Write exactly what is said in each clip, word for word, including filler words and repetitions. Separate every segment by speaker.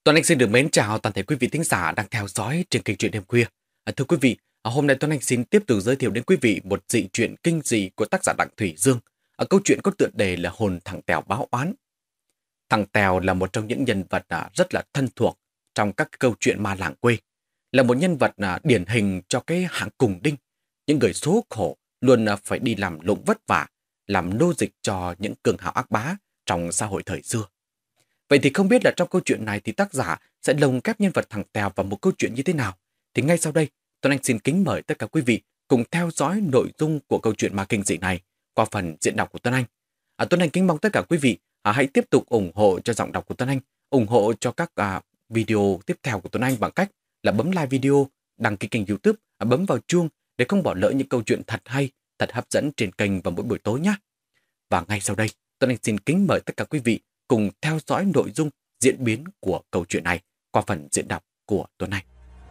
Speaker 1: Tuấn Anh xin được mến chào toàn thể quý vị thính giả đang theo dõi trên kênh Truyện Đêm Khuya. À, thưa quý vị, à, hôm nay Tuấn Anh xin tiếp tục giới thiệu đến quý vị một dị truyện kinh dị của tác giả Đặng Thủy Dương. À, câu chuyện có tựa đề là Hồn thằng Tèo báo oán. Thằng Tèo là một trong những nhân vật à, rất là thân thuộc trong các câu chuyện ma làng quê. Là một nhân vật à, điển hình cho cái hạng cùng đinh, những người số khổ luôn à, phải đi làm lụng vất vả, làm nô dịch cho những cường hào ác bá trong xã hội thời xưa. Vậy thì không biết là trong câu chuyện này thì tác giả sẽ lồng ghép nhân vật thằng Tèo vào một câu chuyện như thế nào? Thì ngay sau đây, Tuấn Anh xin kính mời tất cả quý vị cùng theo dõi nội dung của câu chuyện ma kinh dị này qua phần diễn đọc của Tuấn Anh. À, Tuấn Anh kính mong tất cả quý vị à, hãy tiếp tục ủng hộ cho giọng đọc của Tuấn Anh, ủng hộ cho các à, video tiếp theo của Tuấn Anh bằng cách là bấm like video, đăng ký kênh YouTube, à, bấm vào chuông để không bỏ lỡ những câu chuyện thật hay, thật hấp dẫn trên kênh vào mỗi buổi tối nhé. Và ngay sau đây, Tuấn Anh xin kính mời tất cả quý vị cùng theo dõi nội dung diễn biến của câu chuyện này qua phần diễn đọc của Tuấn Anh.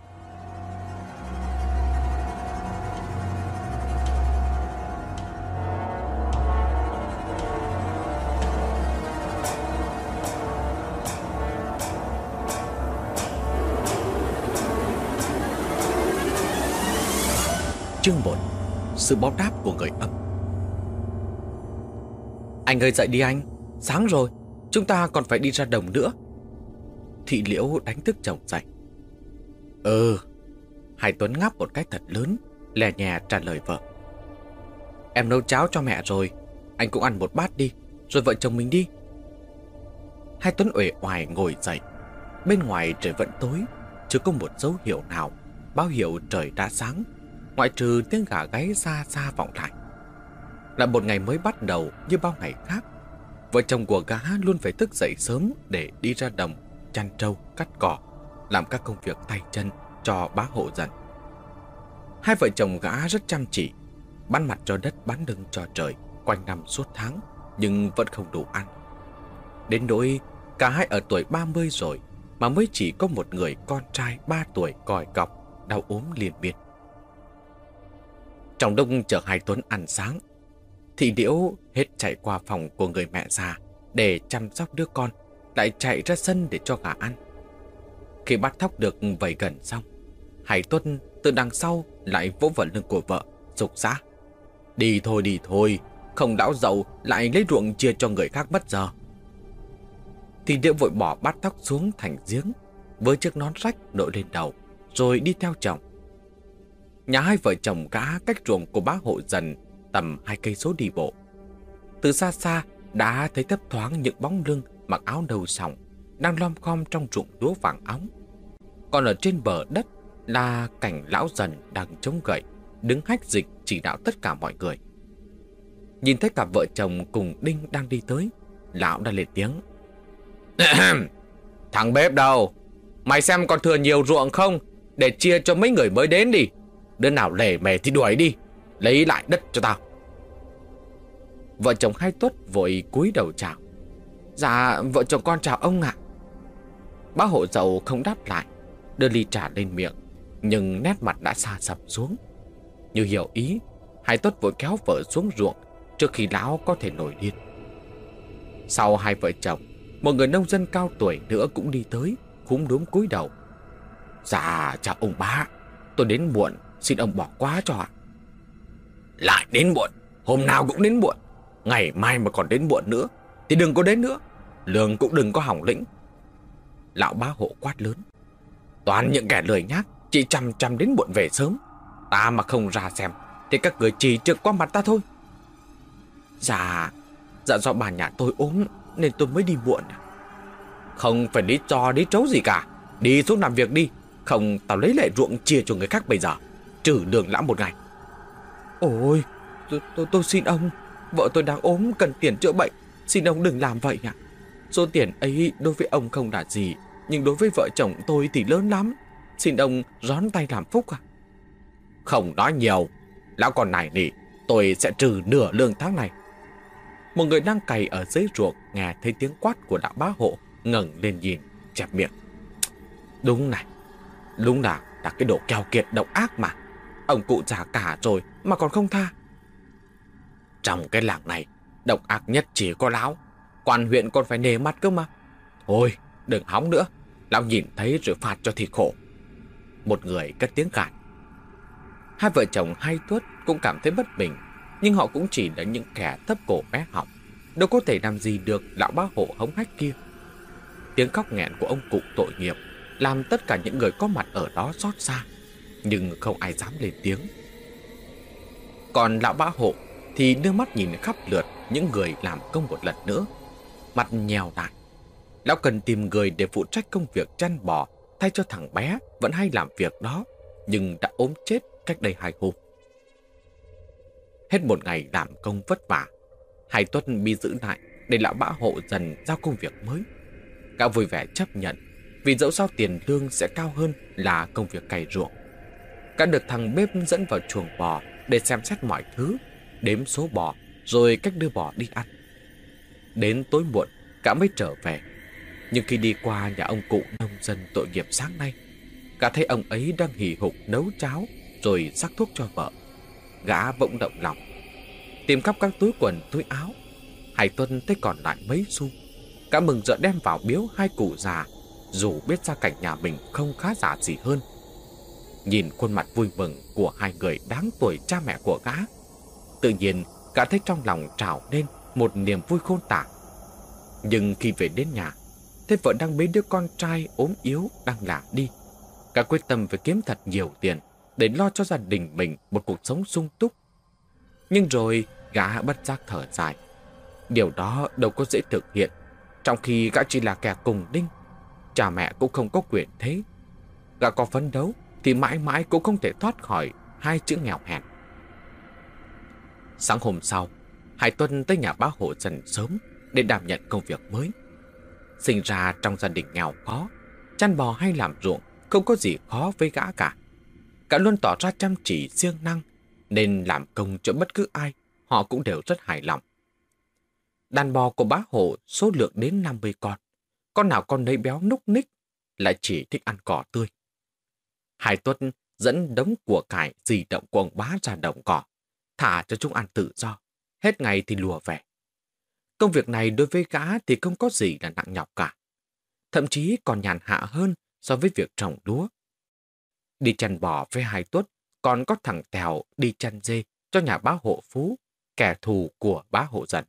Speaker 1: Chương một. Sự báo đáp của người âm. Anh ơi dậy đi anh, sáng rồi, chúng ta còn phải đi ra đồng nữa. Thị Liễu đánh thức chồng dậy. Ừ. Hải Tuấn ngáp một cách thật lớn, lè nhẹ trả lời vợ. Em nấu cháo cho mẹ rồi, anh cũng ăn một bát đi, rồi vợ chồng mình đi. Hai Tuấn uể oải ngồi dậy. Bên ngoài trời vẫn tối, chưa có một dấu hiệu nào báo hiệu trời đã sáng, ngoại trừ tiếng gà gáy xa xa vọng lại. Là một ngày mới bắt đầu như bao ngày khác. Vợ chồng của gã luôn phải thức dậy sớm để đi ra đồng, chăn trâu, cắt cỏ, làm các công việc tay chân cho bá hộ dần. Hai vợ chồng gã rất chăm chỉ, bán mặt cho đất bán lưng cho trời, quanh năm suốt tháng, nhưng vẫn không đủ ăn. Đến nỗi cả hai ở tuổi ba mươi rồi mà mới chỉ có một người con trai ba tuổi còi cọc, đau ốm liền miên. Trong đông chờ hai Tuấn ăn sáng, Thị Liễu hết chạy qua phòng của người mẹ già để chăm sóc đứa con, lại chạy ra sân để cho gà ăn. Khi bắt thóc được vầy gần xong, Hải Tuấn từ đằng sau lại vỗ vào lưng của vợ, giục giã. Đi thôi đi thôi, không đảo dậu lại lấy ruộng chia cho người khác mất giờ. Thị Liễu vội bỏ bát thóc xuống thành giếng, với chiếc nón rách đội lên đầu, rồi đi theo chồng. Nhà hai vợ chồng gã cách ruộng của bá hộ dần tầm hai cây số đi bộ. Từ xa xa đã thấy thấp thoáng những bóng lưng mặc áo đầu sòng đang lom khom trong ruộng lúa vàng óng. Còn ở trên bờ đất là cảnh lão dần đang chống gậy, đứng hách dịch chỉ đạo tất cả mọi người. Nhìn thấy cả vợ chồng cùng Đinh đang đi tới, lão đã lên tiếng. Thằng bếp đâu? Mày xem còn thừa nhiều ruộng không, để chia cho mấy người mới đến đi. Đứa nào lề mề thì đuổi đi, lấy lại đất cho tao. Vợ chồng hai Tuất vội cúi đầu chào. Dạ vợ chồng con chào ông ạ. Bá hộ dậu không đáp lại, đưa ly trà lên miệng, nhưng nét mặt đã xa sầm xuống. Như hiểu ý, hai Tuất vội kéo vợ xuống ruộng trước khi lão có thể nổi điên. Sau hai vợ chồng, một người nông dân cao tuổi nữa cũng đi tới, cúm đúm cúi đầu. Dạ chào ông bá, tôi đến muộn, xin ông bỏ qua cho ạ. Lại đến muộn, hôm nào cũng đến muộn. Ngày mai mà còn đến muộn nữa thì đừng có đến nữa, lương cũng đừng có hỏng lĩnh. Lão bá hộ quát lớn. Toàn những kẻ lười nhác, chỉ chăm chăm đến muộn về sớm. Ta mà không ra xem thì các người chỉ trượt qua mặt ta thôi. Dạ, dạ do bà nhà tôi ốm nên tôi mới đi muộn. Không phải lý do lý trấu gì cả, đi xuống làm việc đi, không tao lấy lại ruộng chia cho người khác bây giờ, trừ đường lão một ngày. Ôi, tôi, tôi, tôi xin ông, vợ tôi đang ốm cần tiền chữa bệnh, xin ông đừng làm vậy ạ. Số tiền ấy đối với ông không là gì, nhưng đối với vợ chồng tôi thì lớn lắm. Xin ông rón tay làm phúc à. Không nói nhiều, lão còn này nỉ, tôi sẽ trừ nửa lương tháng này. Một người đang cày ở dưới ruộng nghe thấy tiếng quát của lão bá hộ, ngẩng lên nhìn, chẹp miệng. Đúng này, đúng là là cái đồ keo kiệt độc ác mà. Ông cụ già cả rồi mà còn không tha. Trong cái làng này, độc ác nhất chỉ có lão. Quan huyện còn phải nề mặt cơ mà. Thôi, đừng hóng nữa. Lão nhìn thấy rồi phạt cho thì khổ. Một người cất tiếng gạt. Hai vợ chồng Hai Tuất cũng cảm thấy bất bình, nhưng họ cũng chỉ là những kẻ thấp cổ bé họng, đâu có thể làm gì được lão bá hộ hống hách kia. Tiếng khóc nghẹn của ông cụ tội nghiệp làm tất cả những người có mặt ở đó xót xa, nhưng không ai dám lên tiếng. Còn lão bá hộ thì đưa mắt nhìn khắp lượt những người làm công một lần nữa, mặt nhèo lại. Lão cần tìm người để phụ trách công việc chăn bò thay cho thằng bé vẫn hay làm việc đó, nhưng đã ốm chết cách đây hai hôm. Hết một ngày làm công vất vả, Hai Tuất bị giữ lại để lão bá hộ dần giao công việc mới. Gã vui vẻ chấp nhận, vì dẫu sao tiền lương sẽ cao hơn là công việc cày ruộng. Gã được thằng bếp dẫn vào chuồng bò để xem xét mọi thứ, đếm số bò, rồi cách đưa bò đi ăn. Đến tối muộn, gã mới trở về. Nhưng khi đi qua nhà ông cụ nông dân tội nghiệp sáng nay, gã thấy ông ấy đang hì hục nấu cháo rồi sắc thuốc cho vợ. Gã bỗng động lòng, tìm khắp các túi quần túi áo. Hai Tuân thấy còn lại mấy xu. Gã mừng rỡ đem vào biếu hai cụ già, dù biết gia cảnh nhà mình không khá giả gì hơn. Nhìn khuôn mặt vui mừng của hai người đáng tuổi cha mẹ của gã, tự nhiên gã thấy trong lòng trào lên một niềm vui khôn tả. Nhưng khi về đến nhà, thấy vợ đang bế đứa con trai ốm yếu đang lả đi, gã quyết tâm phải kiếm thật nhiều tiền để lo cho gia đình mình một cuộc sống sung túc. Nhưng rồi gã bất giác thở dài. Điều đó đâu có dễ thực hiện, trong khi gã chỉ là kẻ cùng đinh. Cha mẹ cũng không có quyền thế. Gã có phấn đấu thì mãi mãi cũng không thể thoát khỏi hai chữ nghèo hèn. Sáng hôm sau, Hải Tuân tới nhà bá hộ dần sớm để đảm nhận công việc mới. Sinh ra trong gia đình nghèo khó, chăn bò hay làm ruộng không có gì khó với gã cả. Gã luôn tỏ ra chăm chỉ siêng năng, nên làm công cho bất cứ ai, họ cũng đều rất hài lòng. Đàn bò của bá hộ số lượng đến năm mươi con, con nào con nấy béo núc ních, lại chỉ thích ăn cỏ tươi. Hải Tuất dẫn đống của cải di động của ông bá ra đồng cỏ, thả cho chúng ăn tự do, hết ngày thì lùa về. Công việc này đối với gã thì không có gì là nặng nhọc cả, thậm chí còn nhàn hạ hơn so với việc trồng lúa. Đi chăn bò với Hải Tuất còn có thằng Tèo đi chăn dê cho nhà bá hộ Phú, kẻ thù của bá hộ Dần.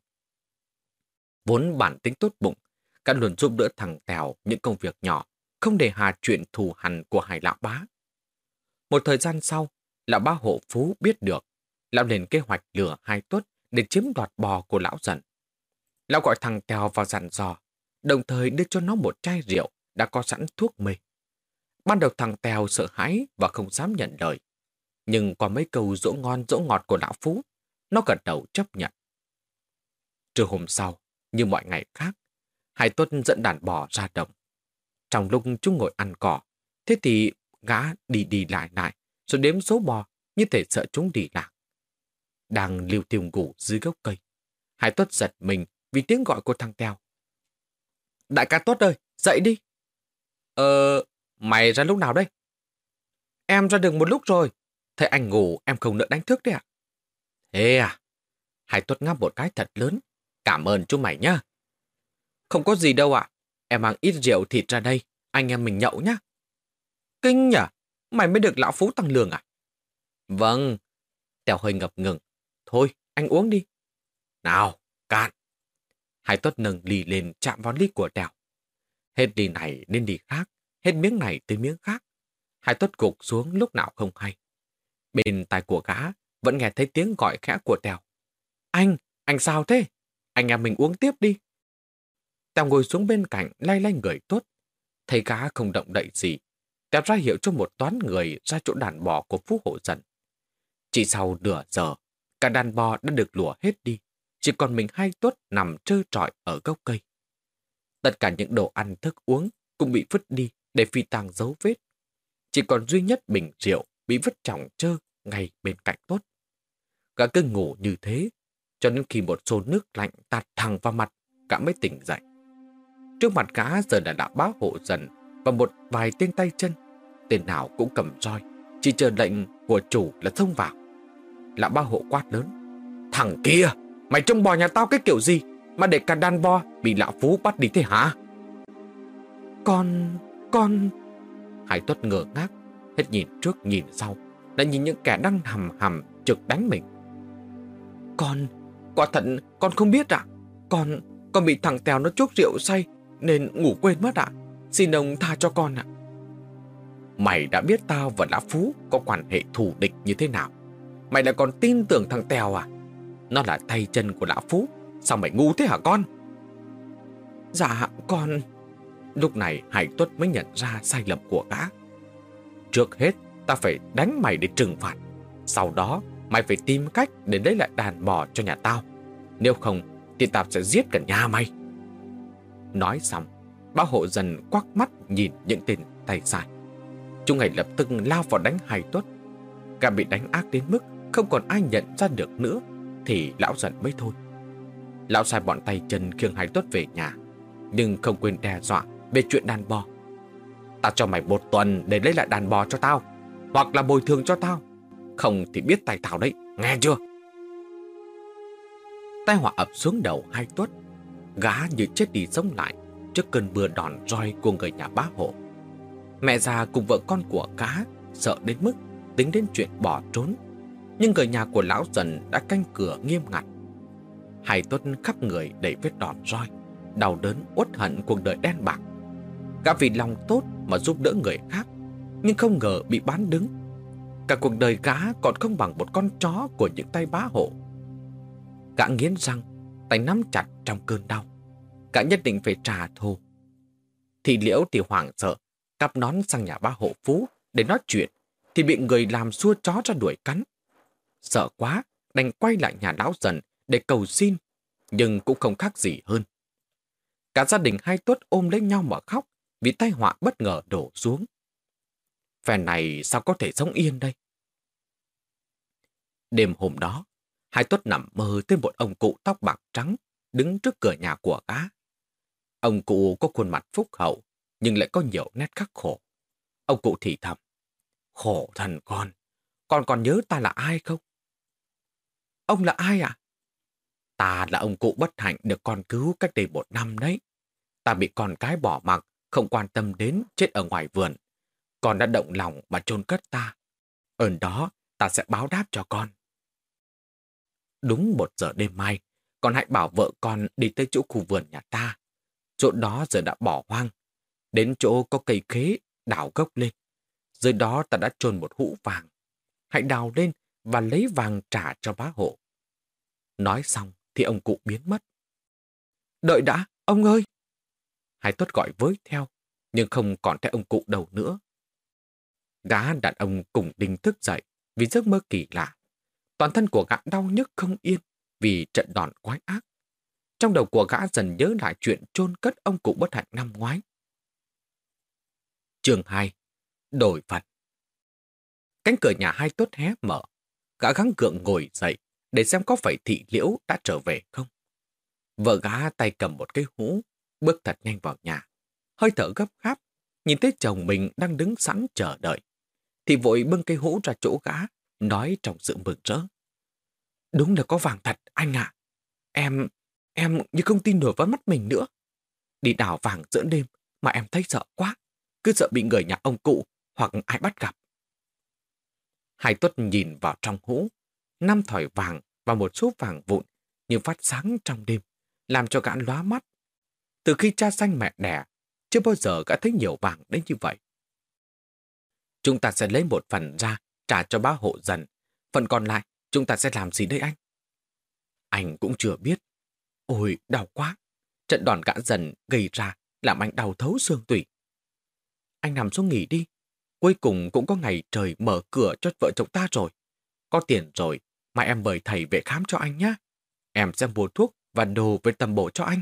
Speaker 1: Vốn bản tính tốt bụng, gã luôn giúp đỡ thằng Tèo những công việc nhỏ, không để hà chuyện thù hằn của hai lão bá. Một thời gian sau, lão bá hộ Phú biết được, lão lên kế hoạch lừa Hai Tuất để chiếm đoạt bò của lão Dần. Lão gọi thằng Tèo vào dặn dò, đồng thời đưa cho nó một chai rượu đã có sẵn thuốc mê. Ban đầu thằng Tèo sợ hãi và không dám nhận lời, nhưng qua mấy câu dỗ ngon dỗ ngọt của lão Phú, nó gật đầu chấp nhận. Trưa hôm sau, như mọi ngày khác, Hải Tuất dẫn đàn bò ra đồng. Trong lúc chúng ngồi ăn cỏ, thế thì gã đi đi lại lại, rồi đếm số bò như thể sợ chúng đi lạc. Đang liều tiều ngủ dưới gốc cây, Hải Tuất giật mình vì tiếng gọi của thằng Tèo. Đại ca Tuất ơi, dậy đi. Ờ, mày ra lúc nào đây? Em ra đường một lúc rồi. Thấy anh ngủ em không nỡ đánh thức đấy ạ. Thế à? Hải Tuất ngáp một cái thật lớn. Cảm ơn chú mày nhá. Không có gì đâu ạ. Em mang ít rượu thịt ra đây, anh em mình nhậu nhá. Kinh nhỉ? Mày mới được lão Phú tăng lương à? Vâng. Tèo hơi ngập ngừng. Thôi, anh uống đi. Nào, cạn. Hải Tuất nâng ly lên chạm vào ly của Tèo. Hết ly này đến ly khác, hết miếng này tới miếng khác. Hải Tuất gục xuống lúc nào không hay. Bên tai của gã vẫn nghe thấy tiếng gọi khẽ của Tèo. Anh, anh sao thế? Anh em mình uống tiếp đi. Tèo ngồi xuống bên cạnh lay lay người Tuất. Thấy gã không động đậy gì, Tèo ra hiệu cho một toán người ra chỗ đàn bò của Phú Hộ Dần. Chỉ sau nửa giờ, cả đàn bò đã được lùa hết đi. Chỉ còn mình Hai Tuất nằm trơ trọi ở gốc cây. Tất cả những đồ ăn thức uống cũng bị vứt đi để phi tang dấu vết. Chỉ còn duy nhất bình rượu bị vứt chỏng trơ ngay bên cạnh Tuất. Gã cứ ngủ như thế, cho đến khi một xô nước lạnh tạt thẳng vào mặt, gã mới tỉnh dậy. Trước mặt gã giờ là đã bá Hộ Dần và một vài tên tay chân. Tên nào cũng cầm roi, chỉ chờ lệnh của chủ là xông vào. Lão bá hộ quát lớn. Thằng kia, mày trông bò nhà tao cái kiểu gì mà để cả đàn bò bị lão Phú bắt đi thế hả? Con...
Speaker 2: con...
Speaker 1: Hai Tuất ngơ ngác, hết nhìn trước nhìn sau, lại nhìn những kẻ đang hầm hầm trực đánh mình.
Speaker 2: Con... Quả thật con không biết ạ. Con... Con bị thằng Tèo nó chuốc rượu say nên ngủ quên mất ạ. Xin ông tha cho con ạ.
Speaker 1: Mày đã biết tao và Lão Phú có quan hệ thù địch như thế nào, mày lại còn tin tưởng thằng Tèo à? Nó là tay chân của Lão Phú, sao mày ngu thế hả con?
Speaker 2: Dạ con...
Speaker 1: Lúc này Hải Tuất mới nhận ra sai lầm của gã. Trước hết ta phải đánh mày để trừng phạt, sau đó mày phải tìm cách để lấy lại đàn bò cho nhà tao. Nếu không thì tao sẽ giết cả nhà mày. Nói xong, Bá Hộ Dần quắc mắt nhìn những tên tay sai. Chúng ngay lập tức lao vào đánh Hải Tuất. Gã bị đánh ác đến mức không còn ai nhận ra được nữa thì lão Dần mới thôi. Lão sai bọn tay chân khiêng Hải Tuất về nhà, nhưng không quên đe dọa về chuyện đàn bò. Tao cho mày một tuần để lấy lại đàn bò cho tao, hoặc là bồi thường cho tao, không thì biết tay tao đấy, nghe chưa? Tai họa ập xuống đầu Hải Tuất. Gã như chết đi sống lại trước cơn mưa đòn roi của người nhà Bá Hộ. Mẹ già cùng vợ con của gã sợ đến mức tính đến chuyện bỏ trốn, nhưng người nhà của lão Dần đã canh cửa nghiêm ngặt. Hải Tuất khắp người đầy vết đòn roi, đau đớn uất hận cuộc đời đen bạc. Gã vì lòng tốt mà giúp đỡ người khác, nhưng không ngờ bị bán đứng. Cả cuộc đời gã còn không bằng một con chó của những tay Bá Hộ. Gã nghiến răng, tay nắm chặt trong cơn đau. Gã nhất định phải trả thù. Thị Liễu thì hoảng sợ, cắp nón sang nhà Bá Hộ Phú để nói chuyện, thì bị người làm xua chó ra đuổi cắn. Sợ quá, đành quay lại nhà lão Dần để cầu xin, nhưng cũng không khác gì hơn. Cả gia đình Hai Tuất ôm lấy nhau mà khóc vì tai họa bất ngờ đổ xuống. Phen này sao có thể sống yên đây? Đêm hôm đó, Hai Tuất nằm mơ tới một ông cụ tóc bạc trắng đứng trước cửa nhà của gã. Ông cụ có khuôn mặt phúc hậu, nhưng lại có nhiều nét khắc khổ. Ông cụ thì thầm: "Khổ thần con, con còn nhớ ta là ai không?"
Speaker 2: "Ông là ai ạ?"
Speaker 1: "Ta là ông cụ bất hạnh được con cứu cách đây một năm đấy. Ta bị con cái bỏ mặc, không quan tâm đến, chết ở ngoài vườn. Con đã động lòng mà chôn cất ta. Ơn đó ta sẽ báo đáp cho con. Đúng một giờ đêm mai, con hãy bảo vợ con đi tới chỗ khu vườn nhà ta. Chỗ đó giờ đã bỏ hoang. Đến chỗ có cây khế, đào gốc lên. Dưới đó ta đã chôn một hũ vàng. Hãy đào lên và lấy vàng trả cho Bá Hộ." Nói xong thì ông cụ biến mất.
Speaker 2: "Đợi đã, ông ơi!"
Speaker 1: Hai Tuất gọi với theo, nhưng không còn thấy ông cụ đâu nữa. Gã đàn ông cùng đinh thức dậy vì giấc mơ kỳ lạ. Toàn thân của gã đau nhức không yên vì trận đòn quái ác. Trong đầu của gã dần nhớ lại chuyện chôn cất ông cụ bất hạnh năm ngoái. Chương hai. Đổi phận. Cánh cửa nhà Hai Tuất hé mở. Gã gắng gượng ngồi dậy để xem có phải Thị Liễu đã trở về không. Vợ gã tay cầm một cái hũ, bước thật nhanh vào nhà. Hơi thở gấp gáp, nhìn thấy chồng mình đang đứng sẵn chờ đợi, thì vội bưng cây hũ ra chỗ gã, nói trong sự mừng rỡ: "Đúng là có vàng thật, anh ạ. Em, em như không tin nổi vào mắt mình nữa. Đi đào vàng giữa đêm mà em thấy sợ quá, cứ sợ bị người nhà ông cụ hoặc ai bắt gặp." Hai Tuất nhìn vào trong hũ, năm thỏi vàng và một số vàng vụn như phát sáng trong đêm, làm cho gã lóa mắt. Từ khi cha sanh mẹ đẻ, chưa bao giờ gã thấy nhiều vàng đến như vậy. "Chúng ta sẽ lấy một phần ra trả cho Bá Hộ Dần. Phần còn lại chúng ta sẽ làm gì đây anh?" "Anh cũng chưa biết. Ôi, đau quá. Trận đòn gã Dần gây ra làm anh đau thấu xương tủy. Anh nằm xuống nghỉ đi. Cuối cùng cũng có ngày trời mở cửa cho vợ chồng ta rồi. Có tiền rồi mà em mời thầy về khám cho anh nhé. Em sẽ mua thuốc và đồ về tầm bổ cho anh.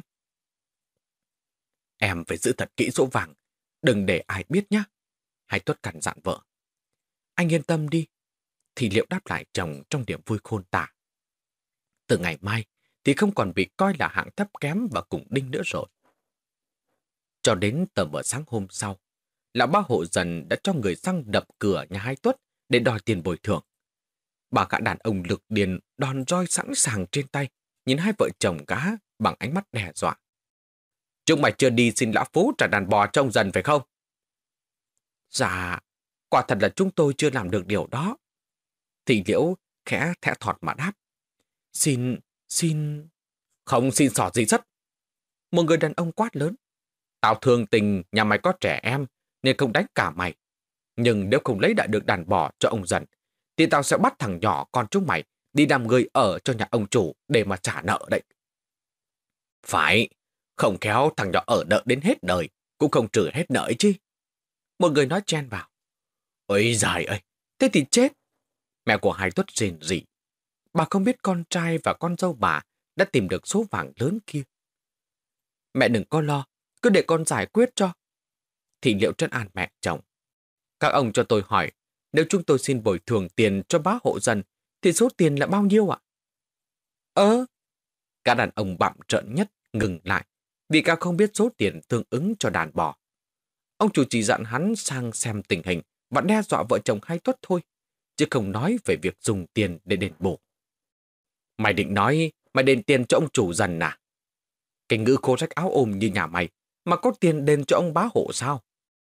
Speaker 1: Em phải giữ thật kỹ số vàng, đừng để ai biết nhé." Hai Tuất căn dặn vợ. "Anh yên tâm đi." Thì Liễu đáp lại chồng trong niềm vui khôn tả. Từ ngày mai thì không còn bị coi là hạng thấp kém và cùng đinh nữa rồi. Cho đến tờ mờ sáng hôm sau, lão Bá Hộ Dần đã cho người sang đập cửa nhà Hai Tuất để đòi tiền bồi thường. Bà gã đàn ông lực điền đòn roi sẵn sàng trên tay, nhìn hai vợ chồng gã bằng ánh mắt đe dọa. "Chúng mày chưa đi xin lão Phú trả đàn bò cho ông Dần phải không?"
Speaker 2: Dạ, quả thật là chúng tôi chưa làm được điều đó. Thị Liễu khẽ thẽ thọt mà đáp. Xin, xin...
Speaker 1: Không xin xỏ gì rất.
Speaker 2: Một người đàn ông quát lớn.
Speaker 1: Tao thường tình nhà mày có trẻ em nên không đánh cả mày. Nhưng nếu không lấy lại được đàn bò cho ông dần, thì tao sẽ bắt thằng nhỏ con chúng mày đi làm người ở cho nhà ông chủ để mà trả nợ đấy. Phải, không khéo thằng nhỏ ở nợ đến hết đời, cũng không trừ hết nợ ấy chứ.
Speaker 2: Một người nói chen vào.
Speaker 1: Ôi giời ơi,
Speaker 2: thế thì chết.
Speaker 1: Mẹ của Hai Tuất rền rỉ.
Speaker 2: Bà không biết con trai và con dâu bà đã tìm được số vàng lớn kia. Mẹ đừng có lo, cứ để con giải quyết cho. Thị Liễu trấn an mẹ chồng. Các ông cho tôi hỏi, nếu chúng tôi xin bồi thường tiền cho bá hộ dần, thì số tiền là bao nhiêu ạ? Ơ, các đàn ông bặm trợn nhất ngừng lại, vì các không biết số tiền tương ứng cho đàn bò. Ông chủ chỉ dặn hắn sang xem tình hình và đe dọa vợ chồng Hai Tuất thôi, chứ không nói về việc dùng tiền để đền bù.
Speaker 1: Mày định nói mày đền tiền cho ông chủ dần à?
Speaker 2: Cái ngữ khô rách áo ôm như nhà mày mà có tiền đền cho ông bá hộ sao?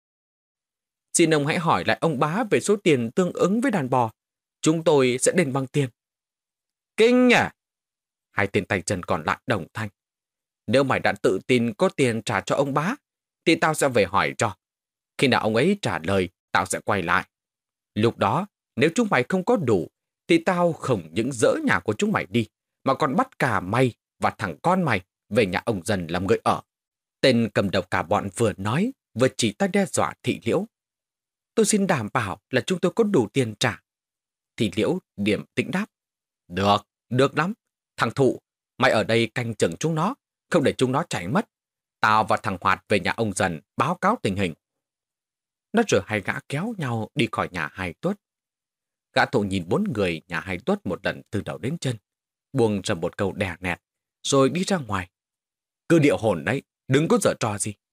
Speaker 2: Xin ông hãy hỏi lại ông bá về số tiền tương ứng với đàn bò. Chúng tôi sẽ đền bằng tiền.
Speaker 1: Kinh à?
Speaker 2: Hai tên tay chân còn lại đồng thanh. Nếu mày đã tự tin có tiền trả cho ông bá, thì tao sẽ về hỏi cho. Khi nào ông ấy trả lời, tao sẽ quay lại. Lúc đó, nếu chúng mày không có đủ, thì tao không những dỡ nhà của chúng mày đi, mà còn bắt cả mày và thằng con mày về nhà ông dần làm người ở. Tên cầm đầu cả bọn vừa nói, vừa chỉ tay đe dọa Thị Liễu. Tôi xin đảm bảo là chúng tôi có đủ tiền trả. Thị Liễu điềm tĩnh đáp. Được, được lắm. Thằng Thụ, mày ở đây canh chừng chúng nó, không để chúng nó chạy mất. Tao và thằng Hoạt về nhà ông dần báo cáo tình hình. Nó rồi hai gã kéo nhau đi khỏi nhà Hai Tuất. Gã Thụ nhìn bốn người nhà Hai Tuất một lần từ đầu đến chân, buông ra một câu đè nẹt, rồi đi ra ngoài. Cứ điệu hồn đấy, đừng có giở trò gì.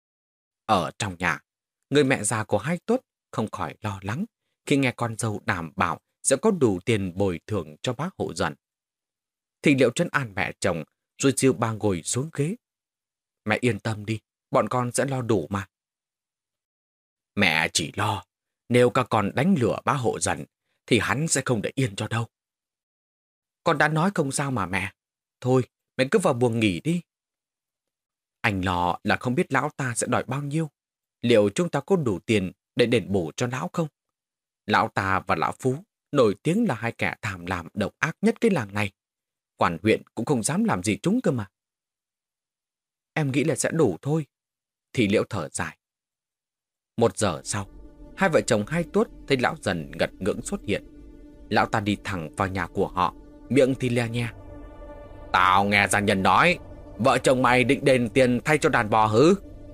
Speaker 2: Ở trong nhà, người mẹ già của Hai Tuất không khỏi lo lắng khi nghe con dâu đảm bảo sẽ có đủ tiền bồi thường cho bác hộ dần. Thị Liễu trấn an mẹ chồng, rồi dìu bà ngồi xuống ghế. Mẹ yên tâm đi, bọn con sẽ lo đủ mà. Mẹ chỉ lo, nếu các con đánh lửa bá hộ dần, thì hắn sẽ không để yên cho đâu. Con đã nói không sao mà mẹ. Thôi, mẹ cứ vào buồng nghỉ đi. Anh lo là không biết lão ta sẽ đòi bao nhiêu. Liệu chúng ta có đủ tiền để đền bù cho lão không? Lão ta và lão Phú nổi tiếng là hai kẻ thảm làm độc ác nhất cái làng này. Quản huyện cũng không dám làm gì chúng cơ mà. Em nghĩ là sẽ đủ thôi. Thị Liễu thở dài. Một giờ sau, hai vợ chồng Hai Tuất thấy lão dần ngật ngưỡng xuất hiện. Lão ta đi thẳng vào nhà của họ, miệng thì le nhe. Tao nghe gia nhân nói, vợ chồng mày định đền tiền thay cho đàn bò hứ?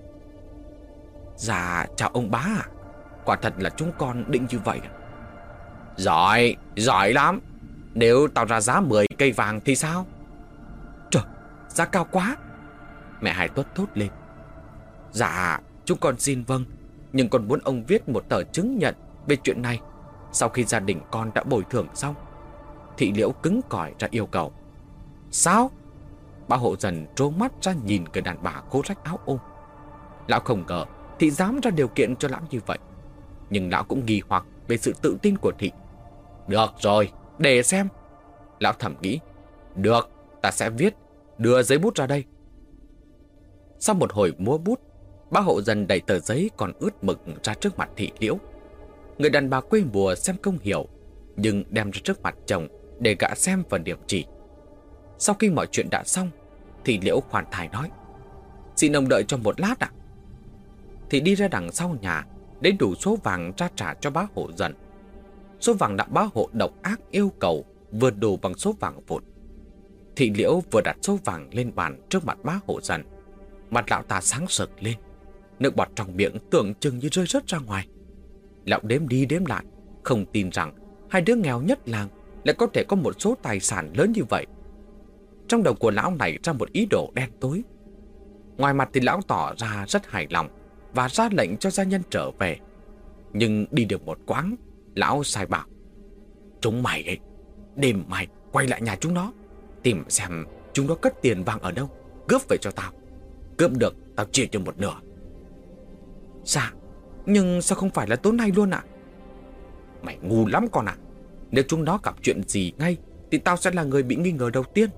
Speaker 2: Dạ, chào ông bá ạ. Quả thật là chúng con định như vậy. Giỏi, giỏi lắm. Nếu tao ra giá mười cây vàng thì sao? Trời, giá cao quá. Mẹ Hai Tuất thốt lên. Dạ, chúng con xin vâng. Nhưng con muốn ông viết một tờ chứng nhận về chuyện này sau khi gia đình con đã bồi thường xong. Thị Liễu cứng cỏi ra yêu cầu. Sao? Bà hộ dần trố mắt ra nhìn người đàn bà khô rách áo ôm. Lão không ngờ Thị dám ra điều kiện cho lão như vậy, nhưng lão cũng nghi hoặc về sự tự tin của Thị. Được rồi, để xem. Lão thầm nghĩ. Được, ta sẽ viết. Đưa giấy bút ra đây. Sau một hồi múa bút, bá hộ dần đẩy tờ giấy còn ướt mực ra trước mặt Thị Liễu. Người đàn bà quê mùa xem không hiểu, nhưng đem ra trước mặt chồng để gã xem và điểm chỉ. Sau khi mọi chuyện đã xong, Thị Liễu khoan thai nói. Xin ông đợi cho một lát ạ. Thì đi ra đằng sau nhà để đủ số vàng ra trả cho bá hộ dần. Số vàng đã bá hộ độc ác yêu cầu vừa đủ bằng số vàng vụn. Thị Liễu vừa đặt số vàng lên bàn trước mặt bá hộ dần. Mặt lão ta sáng sực lên, nước bọt trong miệng tưởng chừng như rơi rớt ra ngoài. Lão đếm đi đếm lại, không tin rằng hai đứa nghèo nhất làng lại có thể có một số tài sản lớn như vậy. Trong đầu của lão nảy ra một ý đồ đen tối. Ngoài mặt thì lão tỏ ra rất hài lòng và ra lệnh cho gia nhân trở về. Nhưng đi được một quãng, lão sai bảo. Chúng mày ấy, đêm mày quay lại nhà chúng nó, tìm xem chúng nó cất tiền vàng ở đâu, cướp về cho tao. Cướp được tao chia cho một nửa. Dạ, Nhưng sao không phải là tối nay luôn ạ? Mày ngu lắm con ạ. Nếu chúng nó gặp chuyện gì ngay thì tao sẽ là người bị nghi ngờ đầu tiên.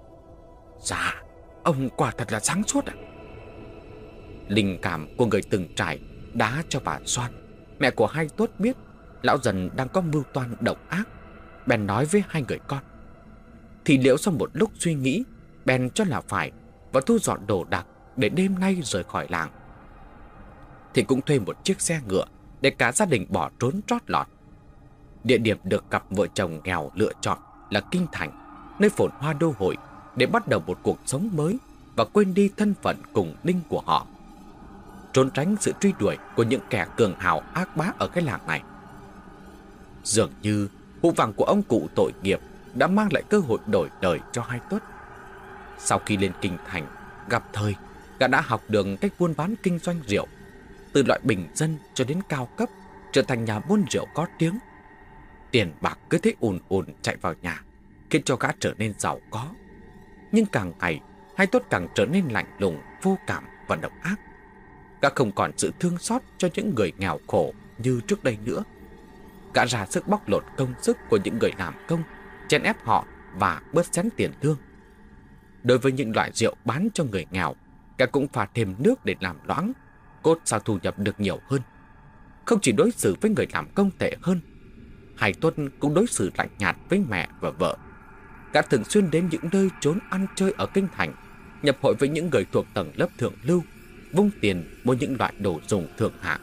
Speaker 2: Dạ, ông quả thật là sáng suốt ạ. Linh cảm của người từng trải đã cho bà Soan, mẹ của Hai Tuất, biết lão Dần đang có mưu toan độc ác. Bèn nói với hai người con. Thì Liễu sau một lúc suy nghĩ, bèn cho là phải và thu dọn đồ đạc để đêm nay rời khỏi làng. Thì cũng thuê một chiếc xe ngựa để cả gia đình bỏ trốn trót lọt. Địa điểm được cặp vợ chồng nghèo lựa chọn là Kinh Thành, nơi phồn hoa đô hội, để bắt đầu một cuộc sống mới và quên đi thân phận cùng đinh của họ, trốn tránh sự truy đuổi của những kẻ cường hào ác bá ở cái làng này. Dường như hũ vàng của ông cụ tội nghiệp đã mang lại cơ hội đổi đời cho Hai Tuất. Sau khi lên Kinh Thành, gặp thời, gã đã học được cách buôn bán kinh doanh rượu, từ loại bình dân cho đến cao cấp, trở thành nhà buôn rượu có tiếng. Tiền bạc cứ thế ùn ùn chạy vào nhà, khiến cho gã trở nên giàu có. Nhưng càng ngày, Hai Tuất càng trở nên lạnh lùng, vô cảm và độc ác. Gã không còn sự thương xót cho những người nghèo khổ như trước đây nữa. Gã ra sức bóc lột công sức của những người làm công, chèn ép họ và bớt xén tiền lương. Đối với những loại rượu bán cho người nghèo, gã cũng pha thêm nước để làm loãng, cốt sao thu nhập được nhiều hơn. Không chỉ đối xử với người làm công tệ hơn, Hai Tuất cũng đối xử lạnh nhạt với mẹ và vợ. Gã thường xuyên đến những nơi trốn ăn chơi ở Kinh Thành, nhập hội với những người thuộc tầng lớp thượng lưu, vung tiền mua những loại đồ dùng thượng hạng.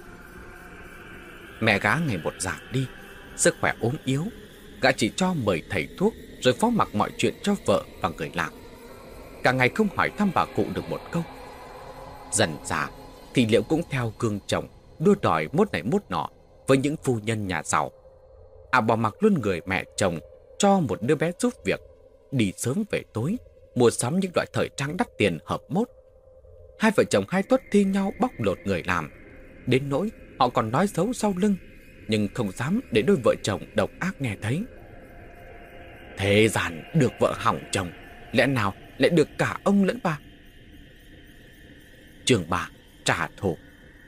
Speaker 2: Mẹ gã ngày một già đi, sức khỏe ốm yếu. Gã chỉ cho mời thầy thuốc rồi phó mặc mọi chuyện cho vợ và người làm. Cả ngày không hỏi thăm bà cụ được một câu. Dần dà thì Liễu cũng theo gương chồng, đua đòi mốt này mốt nọ với những phu nhân nhà giàu. À, bỏ mặc luôn người mẹ chồng, cho một đứa bé giúp việc, đi sớm về tối, mua sắm những loại thời trang đắt tiền hợp mốt. Hai vợ chồng Hai Tuất thi nhau bóc lột người làm, đến nỗi họ còn nói xấu sau lưng, nhưng không dám để đôi vợ chồng độc ác nghe thấy. Thế gian được vợ hỏng chồng, lẽ nào lại được cả ông lẫn bà? Chương ba, trả thù.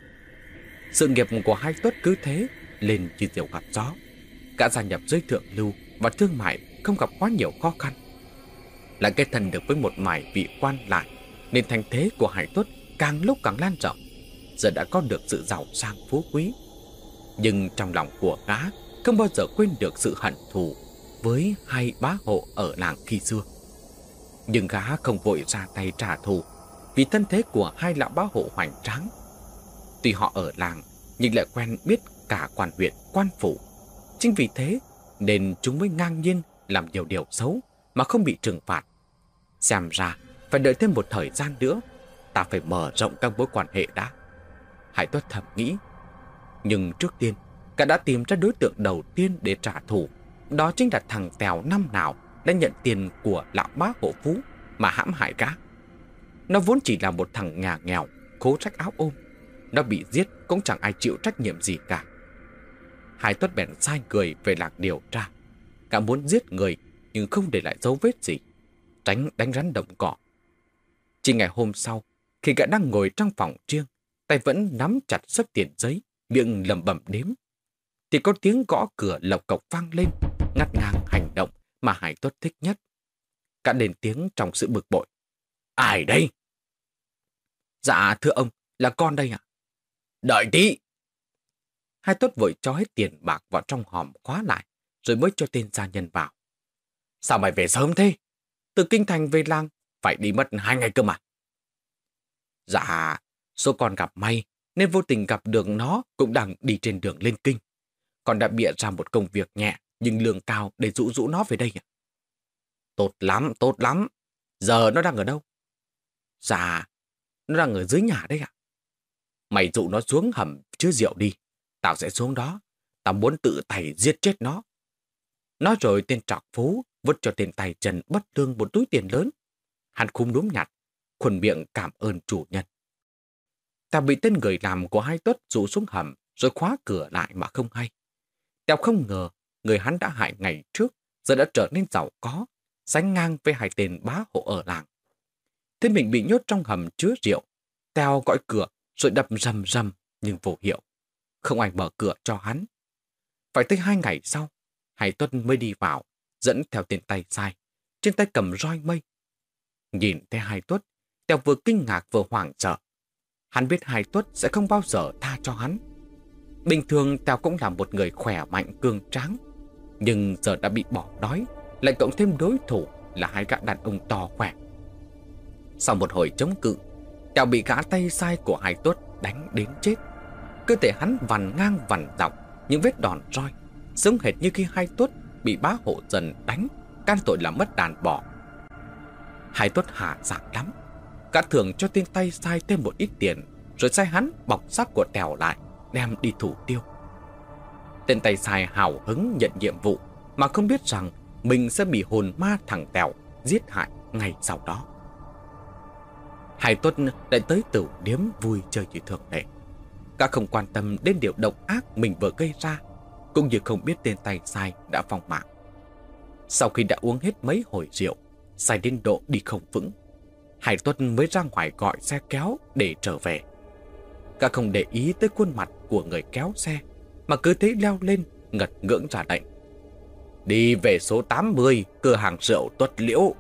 Speaker 2: Sự nghiệp của Hai Tuất cứ thế lên như diều gặp gió. Cả gia nhập giới thượng lưu và thương mại không gặp quá nhiều khó khăn. Lại kết thân được với một vài vị quan lại, nên thành thế của Hai Tuất càng lúc càng lan rộng, giờ đã có được sự giàu sang phú quý. Nhưng trong lòng của gã không bao giờ quên được sự hận thù với hai bá hộ ở làng khi xưa. Nhưng gã không vội ra tay trả thù, vì thân thế của hai lão bá hộ hoành tráng. Tuy họ ở làng nhưng lại quen biết cả quan huyện, quan phủ. Chính vì thế nên chúng mới ngang nhiên làm nhiều điều xấu mà không bị trừng phạt. Xem ra phải đợi thêm một thời gian nữa, ta phải mở rộng các mối quan hệ đã. Hai Tuất thầm nghĩ. Nhưng trước tiên, gã đã tìm ra đối tượng đầu tiên để trả thù. Đó chính là thằng Tèo năm nào đã nhận tiền của lão bá hộ phú mà hãm hại gã. Nó vốn chỉ là một thằng nhà nghèo, khố rách áo ôm. Nó bị giết cũng chẳng ai chịu trách nhiệm gì cả. Hai Tuất bèn sai người về làng điều tra. Gã muốn giết người nhưng không để lại dấu vết gì, tránh đánh rắn động cỏ. Chỉ ngày hôm sau, khi gã đang ngồi trong phòng riêng, tay vẫn nắm chặt xấp tiền giấy, miệng lẩm bẩm đếm, thì có tiếng gõ cửa lộc cộc vang lên, ngắt ngang hành động mà Hai Tuất thích nhất. Gã lên tiếng trong sự bực bội. Ai đây? Dạ thưa ông, là con đây ạ. Đợi tí. Hai Tuất vội cho hết tiền bạc vào trong hòm khóa lại, rồi mới cho tên gia nhân vào. Sao mày về sớm thế? Từ Kinh Thành về làng phải đi mất hai ngày cơ mà. Dạ, số con gặp may nên vô tình gặp được nó cũng đang đi trên đường lên kinh. Con đã bịa ra một công việc nhẹ nhưng lương cao để dụ dụ nó về đây ạ. Tốt lắm, tốt lắm. Giờ nó đang ở đâu? Dạ, nó đang ở dưới nhà đấy ạ. Mày dụ nó xuống hầm chứa rượu đi. Tao sẽ xuống đó. Tao muốn tự tay giết chết nó. Nói rồi tên trọc phú vứt cho tên tay chân bất lương một túi tiền lớn. Hắn khum núm nhặt, khuôn miệng cảm ơn chủ nhân. Tao bị tên người làm của Hai Tuất dụ xuống hầm rồi khóa cửa lại mà không hay. Tao không ngờ người hắn đã hại ngày trước giờ đã trở nên giàu có, sánh ngang với hai tên bá hộ ở làng. Thế mình bị nhốt trong hầm chứa rượu. Tao gọi cửa rồi đập rầm rầm nhưng vô hiệu. không ai mở cửa cho hắn. Phải tới hai ngày sau, Hải Tuất mới đi vào, dẫn theo tên tay sai, trên tay cầm roi mây. Nhìn thấy Hải Tuất, Tèo vừa kinh ngạc vừa hoảng sợ. Hắn biết Hải Tuất sẽ không bao giờ tha cho hắn. Bình thường Tèo cũng là một người khỏe mạnh cường tráng, nhưng giờ đã bị bỏ đói, lại cộng thêm đối thủ là hai gã đàn ông to khỏe. Sau một hồi chống cự, Tèo bị gã tay sai của Hải Tuất đánh đến chết. Cơ thể hắn vằn ngang vằn dọc những vết đòn roi, giống hệt như khi Hải Tuất bị bá hộ dần đánh, can tội làm mất đàn bò. Hải Tuất hạ giận lắm, gã thường cho tên tay sai thêm một ít tiền, rồi sai hắn bọc xác của Tèo lại, đem đi thủ tiêu. Tên tay sai hào hứng nhận nhiệm vụ, mà không biết rằng mình sẽ bị hồn ma thằng Tèo giết hại ngay sau đó. Hải Tuất lại tới tửu điếm vui chơi như thường lệ. Gã không quan tâm đến điều độc ác mình vừa gây ra, cũng như không biết tên tay sai đã vong mạng. Sau khi đã uống hết mấy hồi rượu, say đến độ đi không vững, Hải Tuất mới ra ngoài gọi xe kéo để trở về. Gã không để ý tới khuôn mặt của người kéo xe, mà cứ thế leo lên ngật ngưỡng ra lệnh: "Đi về số tám mươi, cửa hàng rượu Tuất Liễu."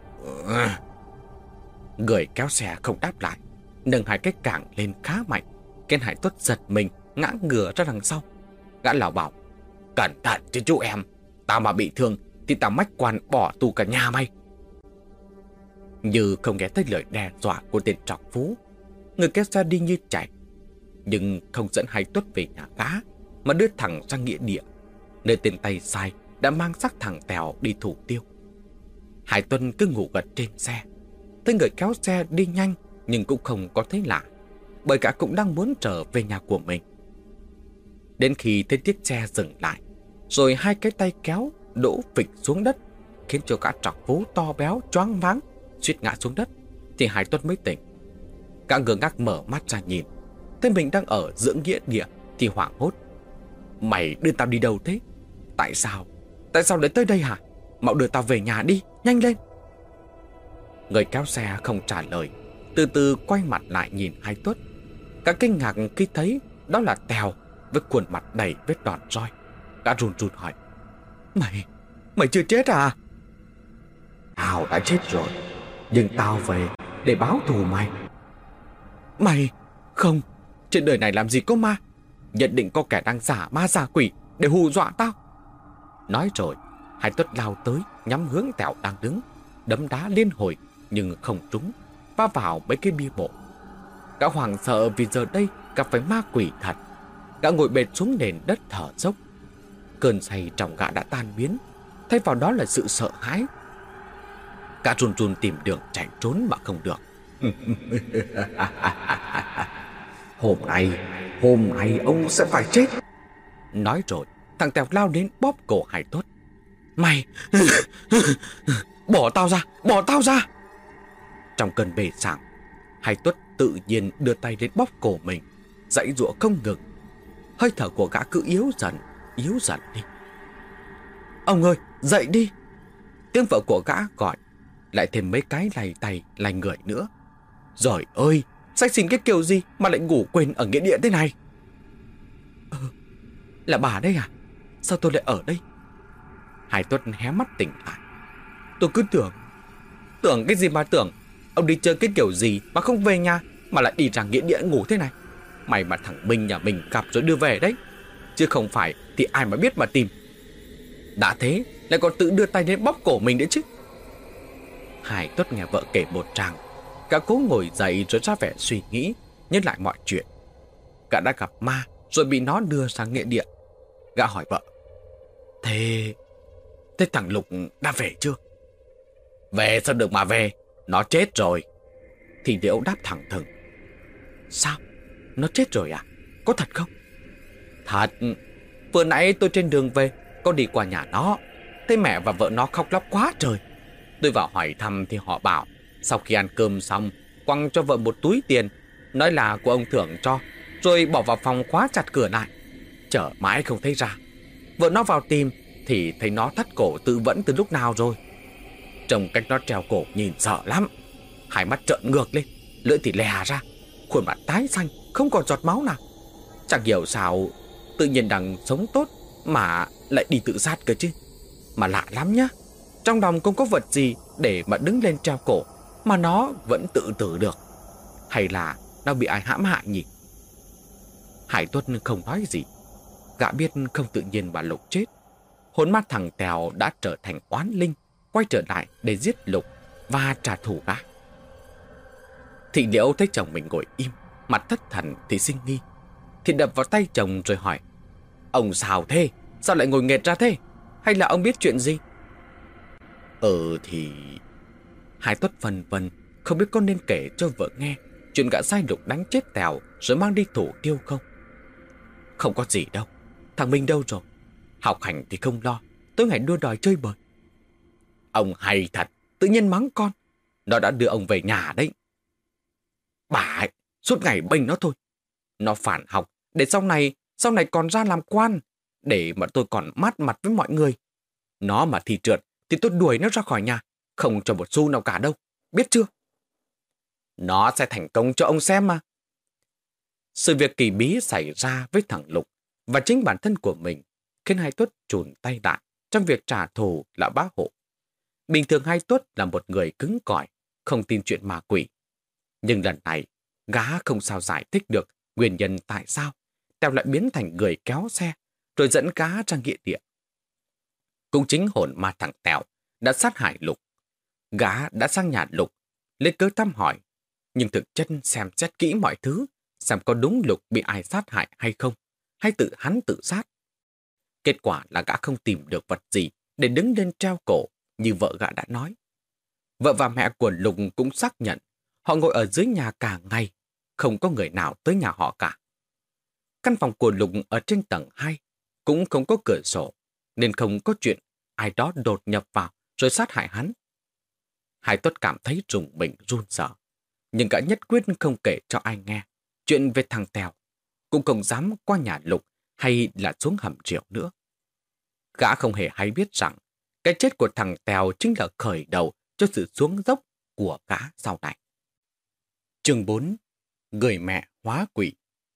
Speaker 2: Người kéo xe không đáp lại, nâng hai cái cẳng lên khá mạnh, khiến Hải Tuất giật mình ngã ngửa ra đằng sau. Gã lảo bảo: "Cẩn thận chứ chú em, tao mà bị thương thì tao mách quan bỏ tù cả nhà mày." Như không nghe thấy lời đe dọa của tên trọc phú, người kéo xe đi như chạy, nhưng không dẫn Hải Tuất về nhà gã, mà đưa thẳng ra nghĩa địa, nơi tên tay sai đã mang xác thằng Tèo đi thủ tiêu. Hải Tuân cứ ngủ gật trên xe, thấy người kéo xe đi nhanh nhưng cũng không có thấy lạ, bởi cả cũng đang muốn trở về nhà của mình. Đến khi thấy chiếc xe dừng lại, rồi hai cái tay kéo đổ phịch xuống đất, khiến cho cả trọc phú to béo choáng váng suýt ngã xuống đất, thì Hải Tuân mới tỉnh. Cả ngơ ngác mở mắt ra nhìn, thấy mình đang ở giữa nghĩa địa thì hoảng hốt: "Mày đưa tao đi đâu thế? Tại sao? Tại sao lại tới đây hả? Mau đưa tao về nhà đi, nhanh lên!" Người kéo xe không trả lời, từ từ quay mặt lại nhìn Hải Tuất. Cả kinh ngạc khi thấy đó là Tèo với khuôn mặt đầy vết đòn roi. Cả run run hỏi: Mày, mày chưa chết à?" "Tao đã chết rồi, nhưng tao về để báo thù mày." "Mày, không, trên đời này làm gì có ma, nhất định có kẻ đang giả ma giả quỷ để hù dọa tao." Nói rồi, Hải Tuất lao tới nhắm hướng Tèo đang đứng, đấm đá liên hồi nhưng không trúng, va vào mấy cái bia mộ. Gã hoảng sợ vì giờ đây gặp phải ma quỷ thật. Gã ngồi bệt xuống nền đất thở dốc. Cơn say trong gã đã tan biến, thay vào đó là sự sợ hãi. Gã run run tìm đường chạy trốn mà không được. "Hôm nay, hôm nay ông sẽ phải chết." Nói rồi, thằng Tèo lao đến bóp cổ Hải Tuất. "Mày, bỏ tao ra, bỏ tao ra!" Trong cơn bề sảng, Hải Tuất tự nhiên đưa tay đến bóp cổ mình, giãy giụa không ngừng. Hơi thở của gã cứ yếu dần, yếu dần đi. "Ông ơi, dậy đi!" Tiếng vợ của gã gọi, lại thêm mấy cái lay tay lay người nữa. "Giời ơi, say xỉn cái kiểu gì mà lại ngủ quên ở nghĩa địa thế này?" "Ừ, là bà đây à? Sao tôi lại ở đây?" Hải Tuất hé mắt tỉnh lại. "Tôi cứ tưởng..." "Tưởng cái gì mà tưởng? Ông đi chơi cái kiểu gì mà không về nhà, mà lại đi ra nghĩa địa ngủ thế này? May mà thằng Minh nhà mình gặp rồi đưa về đấy, chứ không phải thì ai mà biết mà tìm. Đã thế lại còn tự đưa tay đến bóp cổ mình đấy chứ." Hải Tuất nghe vợ kể một tràng, gã cố ngồi dậy rồi ra vẻ suy nghĩ, nhớ lại mọi chuyện. Gã đã gặp ma rồi bị nó đưa sang nghĩa địa. Gã hỏi vợ: Thế... Thế thằng Lục đã về chưa?" "Về sao được mà về, nó chết rồi." Thì Liễu đáp thẳng thừng: "Sao? Nó chết rồi à? Có thật không?" "Thật. Vừa nãy tôi trên đường về, có đi qua nhà nó, thấy mẹ và vợ nó khóc lóc quá trời. Tôi vào hỏi thăm thì họ bảo sau khi ăn cơm xong, quăng cho vợ một túi tiền, nói là của ông Thưởng cho, rồi bỏ vào phòng khóa chặt cửa lại. Chờ mãi không thấy ra. Vợ nó vào tìm thì thấy nó thắt cổ tự vẫn từ lúc nào rồi. Trông cách nó treo cổ nhìn sợ lắm. Hai mắt trợn ngược lên, lưỡi thì lè ra, khuôn mặt tái xanh, không còn giọt máu nào. Chẳng hiểu sao Tự nhiên đang sống tốt mà lại đi tự sát cơ chứ. Mà lạ lắm nhá, trong lòng không có vật gì để mà đứng lên treo cổ mà nó vẫn tự tử được. Hay là nó bị ai hãm hại nhỉ? Hải Tuất không nói gì. Gã biết không tự nhiên bà Lục chết, hồn ma thằng Tèo đã trở thành oán linh, quay trở lại để giết Lục và trả thù gã. Thị Liễu thấy chồng mình ngồi im, mặt thất thần thì sinh nghi. Thì đập vào tay chồng rồi hỏi: Ông sao thế? Sao lại ngồi nghệt ra thế? Hay là ông biết chuyện gì? Ừ thì... Hải Tuất vần vần không biết có nên kể cho vợ nghe chuyện gã sai Lục đánh chết Tèo rồi mang đi thủ tiêu không. Không có gì đâu. Thằng Minh đâu rồi? Học hành thì không lo, tối ngày đua đòi chơi bời. Ông hay thật, tự nhiên mắng con. Nó đã đưa ông về nhà đấy. Bà ấy, suốt ngày bênh nó thôi. Nó phản học, để sau này, sau này còn ra làm quan, để mà tôi còn mát mặt với mọi người. Nó mà thi trượt, thì tôi đuổi nó ra khỏi nhà, không cho một xu nào cả đâu, biết chưa? Nó sẽ thành công cho ông xem mà. Sự việc kỳ bí xảy ra với thằng Lục và chính bản thân của mình khiến Hai Tuất chùn tay lại trong việc trả thù lão bá hộ. Bình thường Hai Tuất là một người cứng cỏi, không tin chuyện ma quỷ. Nhưng lần này, gã không sao giải thích được nguyên nhân tại sao Tèo lại biến thành người kéo xe rồi dẫn gã ra nghĩa địa. Cũng chính hồn ma thằng Tèo đã sát hại Lục. Gã đã sang nhà Lục lấy cớ thăm hỏi, nhưng thực chất xem xét kỹ mọi thứ, xem có đúng Lục bị ai sát hại hay không, hay tự hắn tự sát. Kết quả là gã không tìm được vật gì để đứng lên treo cổ như vợ gã đã nói. Vợ và mẹ của Lục cũng xác nhận họ ngồi ở dưới nhà cả ngày, không có người nào tới nhà họ cả. Căn phòng của Lục ở trên tầng hai cũng không có cửa sổ, nên không có chuyện ai đó đột nhập vào rồi sát hại hắn. Hải Tuất cảm thấy rùng mình run sợ, nhưng gã nhất quyết không kể cho ai nghe chuyện về thằng Tèo, cũng không dám qua nhà Lục hay là xuống hầm rượu nữa. Gã không hề hay biết rằng cái chết của thằng Tèo chính là khởi đầu cho sự xuống dốc của gã sau này. Chương bốn. Người mẹ hóa quỷ.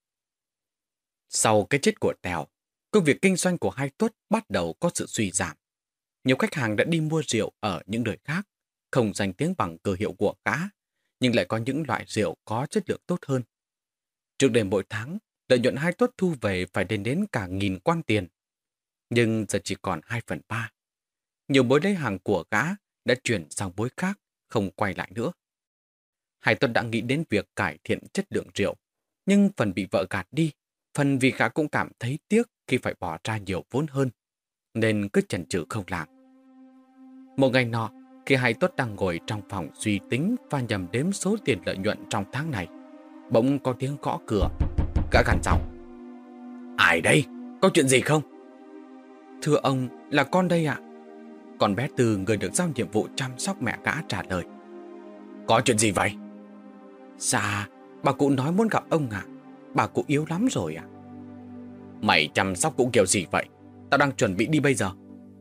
Speaker 2: Sau cái chết của Tèo, công việc kinh doanh của Hai Tuất bắt đầu có sự suy giảm. Nhiều khách hàng đã đi mua rượu ở những nơi khác, không danh tiếng bằng cửa hiệu của gã, nhưng lại có những loại rượu có chất lượng tốt hơn. Trước đây mỗi tháng, lợi nhuận Hai Tuất thu về phải đến đến cả nghìn quan tiền. Nhưng giờ chỉ còn hai phần ba. Nhiều mối lấy hàng của gã đã chuyển sang mối khác, không quay lại nữa. Hai Tuất đã nghĩ đến việc cải thiện chất lượng rượu, nhưng phần bị vợ gạt đi, phần vì gã cũng cảm thấy tiếc khi phải bỏ ra nhiều vốn hơn, nên cứ chần chừ không làm. Một ngày nọ, khi Hai Tuất đang ngồi trong phòng suy tính và nhầm đếm số tiền lợi nhuận trong tháng này, bỗng có tiếng gõ cửa. Gã gằn giọng: Ai đây? Có chuyện gì không? Thưa ông, là con đây ạ. Con bé Từ, người được giao nhiệm vụ chăm sóc mẹ gã, trả lời. Có chuyện gì vậy? Dạ, bà cụ nói muốn gặp ông ạ. Bà cụ yếu lắm rồi ạ. Mày chăm sóc cụ kiểu gì vậy? Tao đang chuẩn bị đi bây giờ.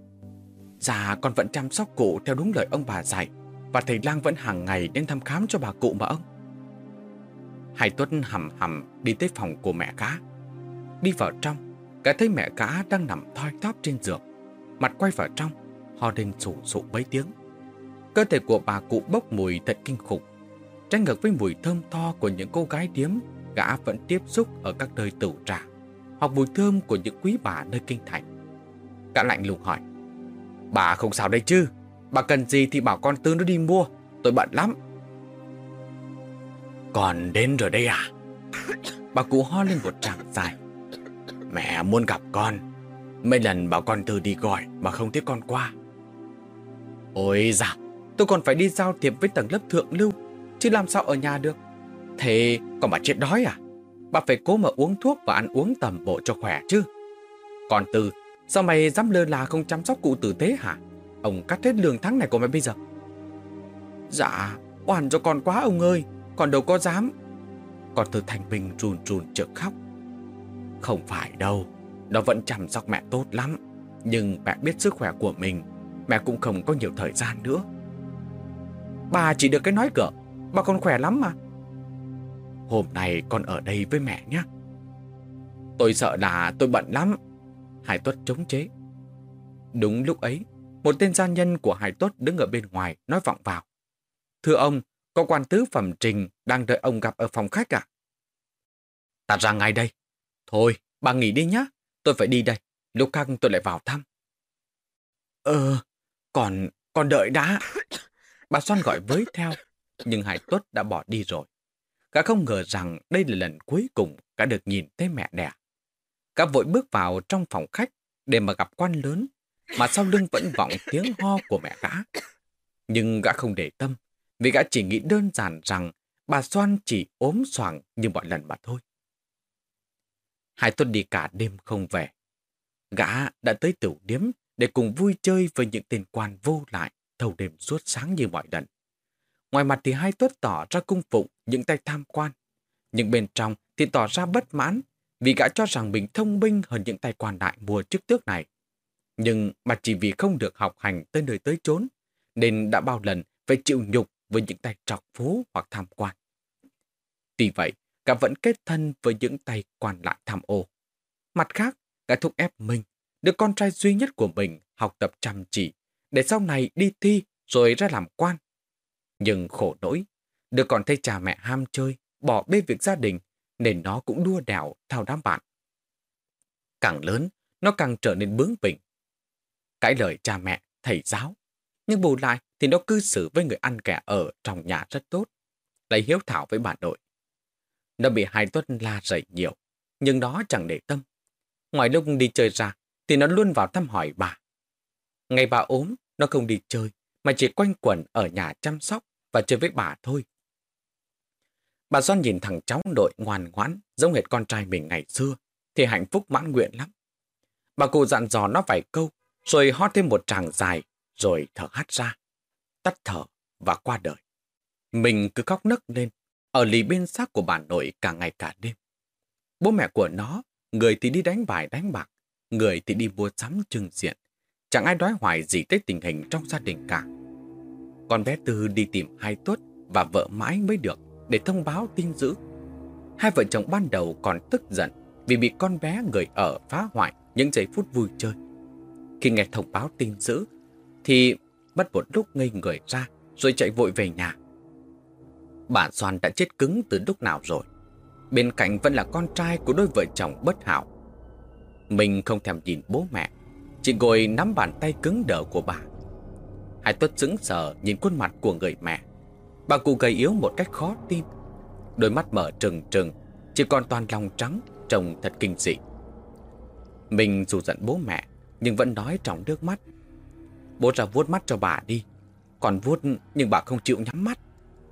Speaker 2: Dạ, con vẫn chăm sóc cụ theo đúng lời ông bà dạy, và thầy lang vẫn hàng ngày đến thăm khám cho bà cụ mà ông. Hai Tuất hầm hầm đi tới phòng của mẹ gã. Đi vào trong, gã thấy mẹ gã đang nằm thoi thóp trên giường, mặt quay vào trong, ho lên sù sụ mấy tiếng. Cơ thể của bà cụ bốc mùi thật kinh khủng, trái ngược với mùi thơm tho của những cô gái điếm gã vẫn tiếp xúc ở các nơi tửu trà, hoặc mùi thơm của những quý bà nơi kinh thành. Gã lạnh lùng hỏi: Bà không sao đây chứ? Bà cần gì thì bảo con Tư nó đi mua, tôi bận lắm. Con đến rồi đây à? Bà cụ ho lên một tràng dài. Mẹ muốn gặp con. Mấy lần bảo con Tư đi gọi mà không thấy con qua. Ôi dào, tôi còn phải đi giao thiệp với tầng lớp thượng lưu, chứ làm sao ở nhà được. Thế còn bà chết đói à? Bà phải cố mà uống thuốc và ăn uống tầm bộ cho khỏe chứ. Con Tư, sao mày dám lơ là không chăm sóc cụ tử tế hả? Ông cắt hết lương tháng này của mày bây giờ. Dạ, oan cho con quá ông ơi, con đâu có dám. Con Tư thành mình run run chợt khóc. Không phải đâu, nó vẫn chăm sóc mẹ tốt lắm, nhưng mẹ biết sức khỏe của mình, mẹ cũng không có nhiều thời gian nữa. Bà chỉ được cái nói cỡ, bà còn khỏe lắm mà. Hôm nay con ở đây với mẹ nhé.
Speaker 1: Tôi sợ là tôi bận lắm. Hải Tuất chống chế. Đúng lúc ấy, một tên gia nhân của Hải Tuất đứng ở bên ngoài nói vọng vào. Thưa ông, có quan tứ phẩm Trình đang đợi ông gặp ở phòng khách à? Ta ra ngay đây. Thôi, bà nghỉ đi nhá. Tôi phải đi đây. Lúc khác tôi lại vào thăm. Ờ, còn, còn đợi đã. Bà Soan gọi với theo, nhưng Hải Tuất đã bỏ đi rồi. Gã không ngờ rằng đây là lần cuối cùng gã được nhìn thấy mẹ đẻ. Gã vội bước vào trong phòng khách để mà gặp quan lớn, mà sau lưng vẫn vọng tiếng ho của mẹ gã. Nhưng gã không để tâm, vì gã chỉ nghĩ đơn giản rằng bà Soan chỉ ốm xoàng như mọi lần mà thôi. Hải Tuất đi cả đêm không về. Gã đã tới tửu điếm để cùng vui chơi với những tên quan vô lại thâu đêm suốt sáng như mọi lần. Ngoài mặt thì Hải Tuất tỏ ra cung phụng những tay tham quan, nhưng bên trong thì tỏ ra bất mãn vì gã cho rằng mình thông minh hơn những tay quan đại mùa chức tước này. Nhưng mà chỉ vì không được học hành tới nơi tới chốn, nên đã bao lần phải chịu nhục với những tay trọc phú hoặc tham quan. Vì vậy, gã vẫn kết thân với những tay quan lại tham ô. Mặt khác, gã thúc ép mình, đứa con trai duy nhất của mình học tập chăm chỉ, để sau này đi thi rồi ra làm quan. Nhưng khổ nỗi, đứa con thấy cha mẹ ham chơi, bỏ bê việc gia đình, nên nó cũng đua đèo theo đám bạn. Càng lớn, nó càng trở nên bướng bỉnh. Cãi lời cha mẹ, thầy giáo. Nhưng bù lại thì nó cư xử với người ăn kẻ ở trong nhà rất tốt, lấy hiếu thảo với bà nội. Nó bị Hải Tuất la rầy nhiều, nhưng nó chẳng để tâm. Ngoài lúc đi chơi ra, thì nó luôn vào thăm hỏi bà. Ngày bà ốm, nó không đi chơi, mà chỉ quanh quẩn ở nhà chăm sóc và chơi với bà thôi. Bà Doan nhìn thằng cháu nội ngoan ngoãn, giống hệt con trai mình ngày xưa, thì hạnh phúc mãn nguyện lắm. Bà cụ dặn dò nó vài câu, rồi hót thêm một tràng dài, rồi thở hắt ra, tắt thở và qua đời. Mình cứ khóc nấc lên, ở lì bên xác của bà nội cả ngày cả đêm. Bố mẹ của nó, người thì đi đánh bài đánh bạc, người thì đi mua sắm trưng diện. Chẳng ai đoái hoài gì tới tình hình trong gia đình cả. Con bé Tư đi tìm Hải Tuất và vợ mãi mới được để thông báo tin dữ. Hai vợ chồng ban đầu còn tức giận vì bị con bé người ở phá hoại những giây phút vui chơi. Khi nghe thông báo tin dữ thì mất một lúc ngây người ra rồi chạy vội về nhà. Bà Soan đã chết cứng từ lúc nào rồi. Bên cạnh vẫn là con trai của đôi vợ chồng bất hảo. Mình không thèm nhìn bố mẹ, chỉ ngồi nắm bàn tay cứng đờ của bà. Hải Tuất sững sờ nhìn khuôn mặt của người mẹ. Bà cụ gầy yếu một cách khó tin, đôi mắt mở trừng trừng, chỉ còn toàn lòng trắng, trông thật kinh dị. Mình dù giận bố mẹ, nhưng vẫn nói trong nước mắt. Bố ra vuốt mắt cho bà đi. Còn vuốt nhưng bà không chịu nhắm mắt.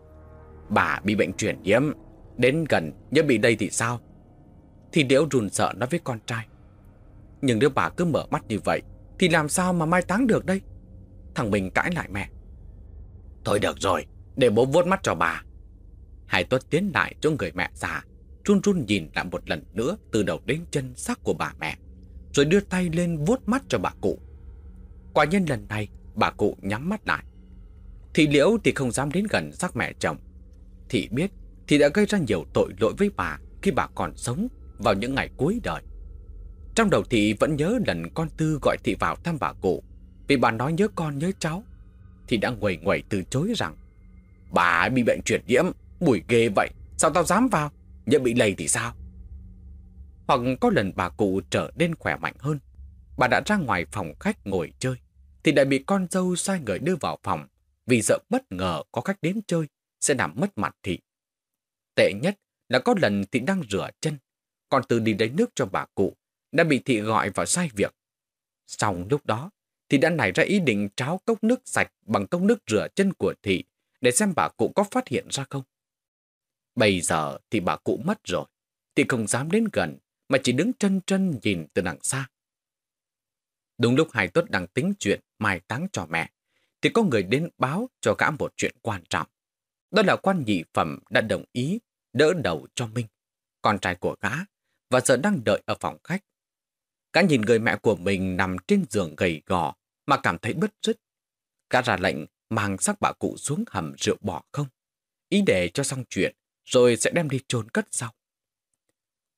Speaker 1: Bà bị bệnh truyền nhiễm, đến gần nhớ bị đây thì sao? Thì Điễu run sợ nói với con trai. Nhưng nếu bà cứ mở mắt như vậy thì làm sao mà mai táng được đây? Thằng Bình cãi lại mẹ. Thôi được rồi, để bố vuốt mắt cho bà. Hải Tuất tiến lại chỗ người mẹ già, run run nhìn lại một lần nữa từ đầu đến chân xác của bà mẹ, rồi đưa tay lên vuốt mắt cho bà cụ. Quả nhiên lần này bà cụ nhắm mắt lại. Thị Liễu thì không dám đến gần xác mẹ chồng. Thị biết thì đã gây ra nhiều tội lỗi với bà khi bà còn sống vào những ngày cuối đời. Trong đầu Thị vẫn nhớ lần con Tư gọi Thị vào thăm bà cụ, vì bà nói nhớ con nhớ cháu. Thị đã nguầy nguầy từ chối rằng bà bị bệnh truyền nhiễm, mùi ghê vậy, sao tao dám vào, nhỡ bị lây thì sao? Hoặc có lần bà cụ trở nên khỏe mạnh hơn, bà đã ra ngoài phòng khách ngồi chơi, thì đã bị con dâu sai người đưa vào phòng, vì sợ bất ngờ có khách đến chơi sẽ làm mất mặt Thị. Tệ nhất là có lần Thị đang rửa chân, con Tư đi lấy nước cho bà cụ, đã bị Thị gọi vào sai việc. Xong lúc đó, Thị đã nảy ra ý định tráo cốc nước sạch bằng cốc nước rửa chân của Thị để xem bà cụ có phát hiện ra không. Bây giờ thì bà cụ mất rồi, Thị không dám đến gần mà chỉ đứng trân trân nhìn từ đằng xa. Đúng lúc Hải Tuất đang tính chuyện mai táng cho mẹ, thì có người đến báo cho gã một chuyện quan trọng. Đó là quan nhị phẩm đã đồng ý đỡ đầu cho Minh, con trai của gã, và giờ đang đợi ở phòng khách. Gã nhìn người mẹ của mình nằm trên giường gầy gò mà cảm thấy bứt rứt. Gã ra lệnh mang xác bà cụ xuống hầm rượu bỏ không, ý để cho xong chuyện rồi sẽ đem đi chôn cất sau.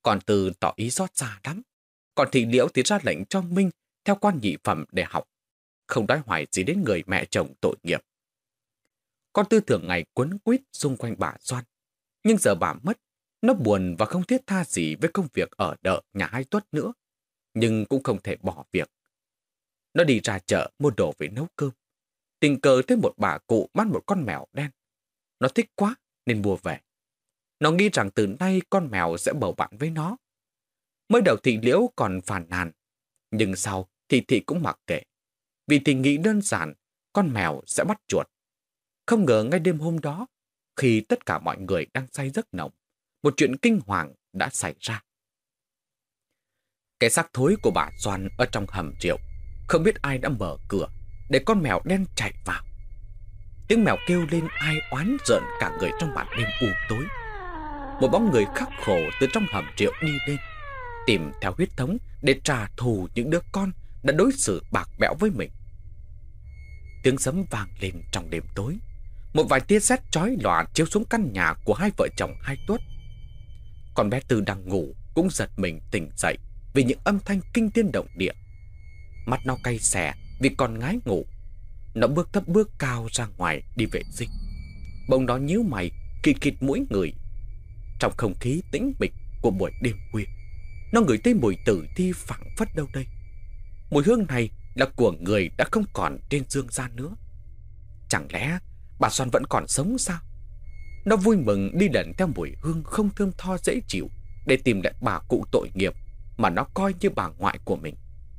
Speaker 2: Còn Tư tỏ ý xót xa lắm. Còn Thị Liễu thì ra lệnh cho Minh theo quan nhị phẩm để học, không đói hoài gì đến người mẹ chồng tội nghiệp. Con Tư thường ngày quấn quýt xung quanh bà Doan, nhưng giờ bà mất, nó buồn và không thiết tha gì với công việc ở đợ nhà hai Tuất nữa, nhưng cũng không thể bỏ việc. Nó đi ra chợ mua đồ về nấu cơm, tình cờ thấy một bà cụ bán một con mèo đen. Nó thích quá nên mua về. Nó nghĩ rằng từ nay con mèo sẽ bầu bạn với nó. Mới đầu Thị Liễu còn phàn nàn, nhưng sau thì Thị cũng mặc kệ, vì Thị nghĩ đơn giản con mèo sẽ bắt chuột. Không ngờ ngay đêm hôm đó, khi tất cả mọi người đang say giấc nồng, một chuyện kinh hoàng đã xảy ra. Cái xác thối của bà Doan ở trong hầm rượu, không biết ai đã mở cửa để con mèo đen chạy vào. Tiếng mèo kêu lên ai oán rợn cả người trong màn đêm u tối. Một bóng người khắc khổ từ trong hầm rượu đi lên, tìm theo huyết thống để trả thù những đứa con đã đối xử bạc bẽo với mình. Tiếng sấm vang lên trong đêm tối. Một vài tia sét chói lòa chiếu xuống căn nhà của hai vợ chồng hai Tuất. Con bé Tư đang ngủ cũng giật mình tỉnh dậy vì những âm thanh kinh thiên động địa. Mắt nó cay xè vì còn ngái ngủ. Nó bước thấp bước cao ra ngoài đi vệ sinh. Bỗng nó nhíu mày, kịt kịt mũi người. Trong không khí tĩnh mịch của buổi đêm khuya, nó ngửi thấy mùi tử thi phảng phất đâu đây. Mùi hương này là của người đã không còn trên dương gian nữa. Chẳng lẽ bà Doan vẫn còn sống sao? Nó vui mừng đi lần theo mùi hương không thơm tho dễ chịu để tìm lại bà cụ tội nghiệp mà nó coi như bà ngoại của mình.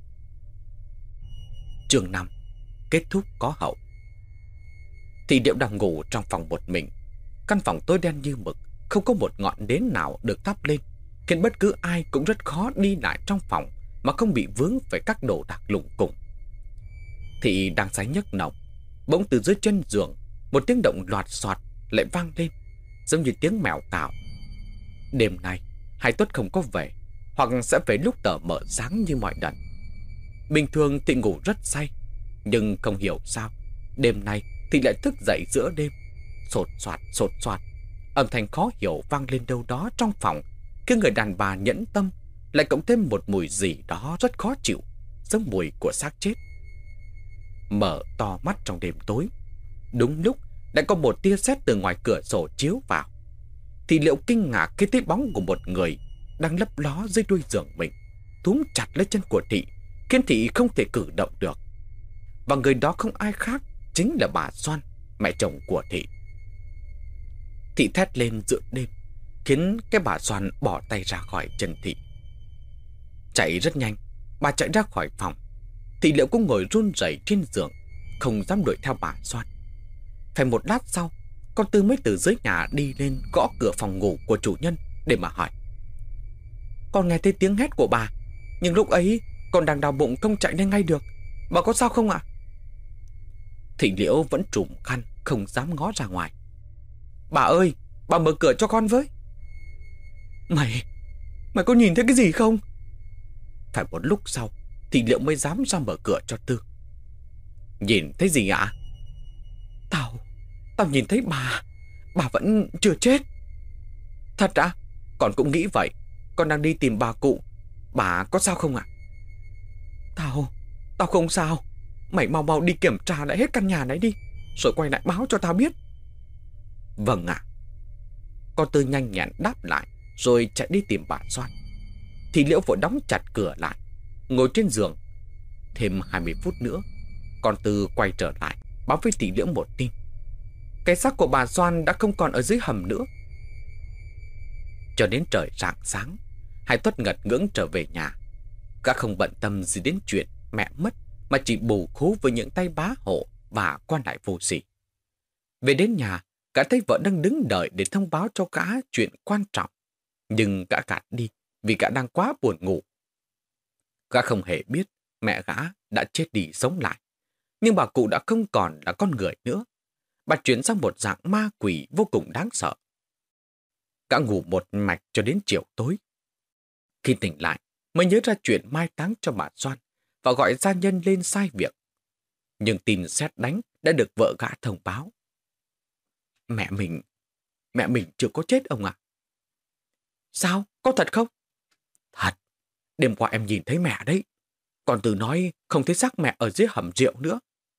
Speaker 2: Chương năm. Kết thúc có hậu. Thị Liễu đang ngủ trong phòng một mình. Căn phòng tối đen như mực, không có một ngọn nến nào được thắp lên, khiến bất cứ ai cũng rất khó đi lại trong phòng mà không bị vướng phải các đồ đạc lủng củng. Thị đang say nhức nồng, bỗng từ dưới chân giường một tiếng động loạt xoạt lại vang lên, giống như tiếng mèo cào. Đêm nay hai Tuất không có về, hoặc sẽ về lúc tờ mờ sáng như mọi lần. Bình thường Thị ngủ rất say, nhưng không hiểu sao đêm nay Thị lại thức dậy giữa đêm, sột soạt sột soạt. Âm thanh khó hiểu vang lên đâu đó trong phòng, khiến người đàn bà nhẫn tâm lại cộng thêm một mùi gì đó rất khó chịu, giống mùi của xác chết. Mở to mắt trong đêm tối, đúng lúc lại có một tia sét từ ngoài cửa sổ chiếu vào. Thị Liễu kinh ngạc khi thấy bóng của một người đang lấp ló dưới đuôi giường mình, túm chặt lấy chân của Thị, khiến Thị không thể cử động được. Và người đó không ai khác, chính là bà Doan, mẹ chồng của Thị. Thị thét lên giữa đêm, khiến cái bà Doan bỏ tay ra khỏi chân Thị. Chạy rất nhanh, bà chạy ra khỏi phòng. Thị Liễu cũng ngồi run rẩy trên giường, không dám đuổi theo bà Doan. Phải một lát sau, con Tư mới từ dưới nhà đi lên gõ cửa phòng ngủ của chủ nhân để mà hỏi. Con nghe thấy tiếng hét của bà, nhưng lúc ấy con đang đau bụng không chạy lên ngay được. Bà có sao không ạ? Thị Liễu vẫn trùm khăn, không dám ngó ra ngoài. Bà ơi, bà mở cửa cho con với. Mày, mày có nhìn thấy cái gì không? Phải một lúc sau, Thị Liễu mới dám ra mở cửa cho Tư. Nhìn thấy gì ạ? Tao, tao nhìn thấy bà, bà vẫn chưa chết. Thật ạ? Con cũng nghĩ vậy. Con đang đi tìm bà cụ. Bà có sao không ạ? Tao, tao không sao. Mày mau mau đi kiểm tra lại hết căn nhà này đi, rồi quay lại báo cho tao biết. Vâng ạ. Con Tư nhanh nhẹn đáp lại, rồi chạy đi tìm bà Doan. Thị Liễu vội đóng chặt cửa lại, ngồi trên giường. Thêm hai mươi phút nữa, con Tư quay trở lại, báo với Thị Liễu một tin. Cái xác của bà Doan đã không còn ở dưới hầm nữa. Cho đến trời rạng sáng, hai Tuất ngật ngưỡng trở về nhà. Gã không bận tâm gì đến chuyện mẹ mất, mà chỉ bù khú với những tay bá hộ và quan lại vô sỉ. Về đến nhà, gã thấy vợ đang đứng đợi để thông báo cho gã chuyện quan trọng, nhưng gã gạt đi vì gã đang quá buồn ngủ. Gã không hề biết mẹ gã đã chết đi sống lại, nhưng bà cụ đã không còn là con người nữa. Bà chuyển sang một dạng ma quỷ vô cùng đáng sợ. Gã ngủ một mạch cho đến chiều tối. Khi tỉnh lại, mới nhớ ra chuyện mai táng cho bà Doan và gọi gia nhân lên sai việc. Nhưng tin sét đánh đã được vợ gã thông báo. Mẹ mình, mẹ mình chưa có chết ông ạ. Sao? Có thật không? Thật, đêm qua em nhìn thấy mẹ đấy. Con Tư nói không thấy xác mẹ ở dưới hầm rượu nữa.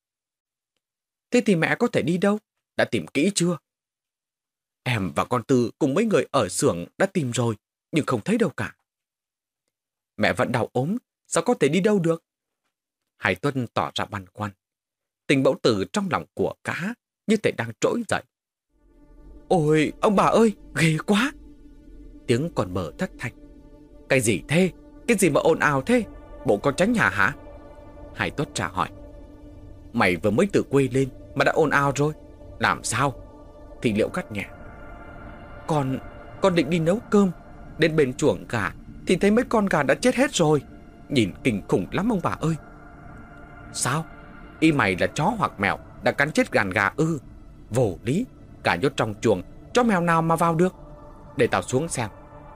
Speaker 1: Thế thì mẹ có thể đi đâu? Đã tìm kỹ chưa?
Speaker 2: Em và con Tư cùng mấy người ở xưởng đã tìm rồi, nhưng không thấy đâu cả.
Speaker 1: Mẹ vẫn đau ốm, sao có thể đi đâu được?
Speaker 2: Hải Tuân tỏ ra băn khoăn. Tình mẫu tử trong lòng của cá như thể đang trỗi dậy.
Speaker 1: Ôi, ông bà ơi, ghê quá!
Speaker 2: Tiếng còn mở thất thanh.
Speaker 1: Cái gì thế? Cái gì mà ồn ào thế? Bộ con tránh nhà hả?
Speaker 2: Hải Tuất trả hỏi.
Speaker 1: Mày vừa mới từ quê lên mà đã ồn ào rồi. Làm sao? Thì Liệu cắt nhẹ. Con, con định đi nấu cơm. Đến bên chuồng gà thì thấy mấy con gà đã chết hết rồi. Nhìn kinh khủng lắm ông bà ơi. Sao? Ý mày là chó hoặc mèo đã cắn chết đàn gà ư? Vô lý. Cả nhốt trong chuồng, chó mèo nào mà vào được? Để tao xuống xem.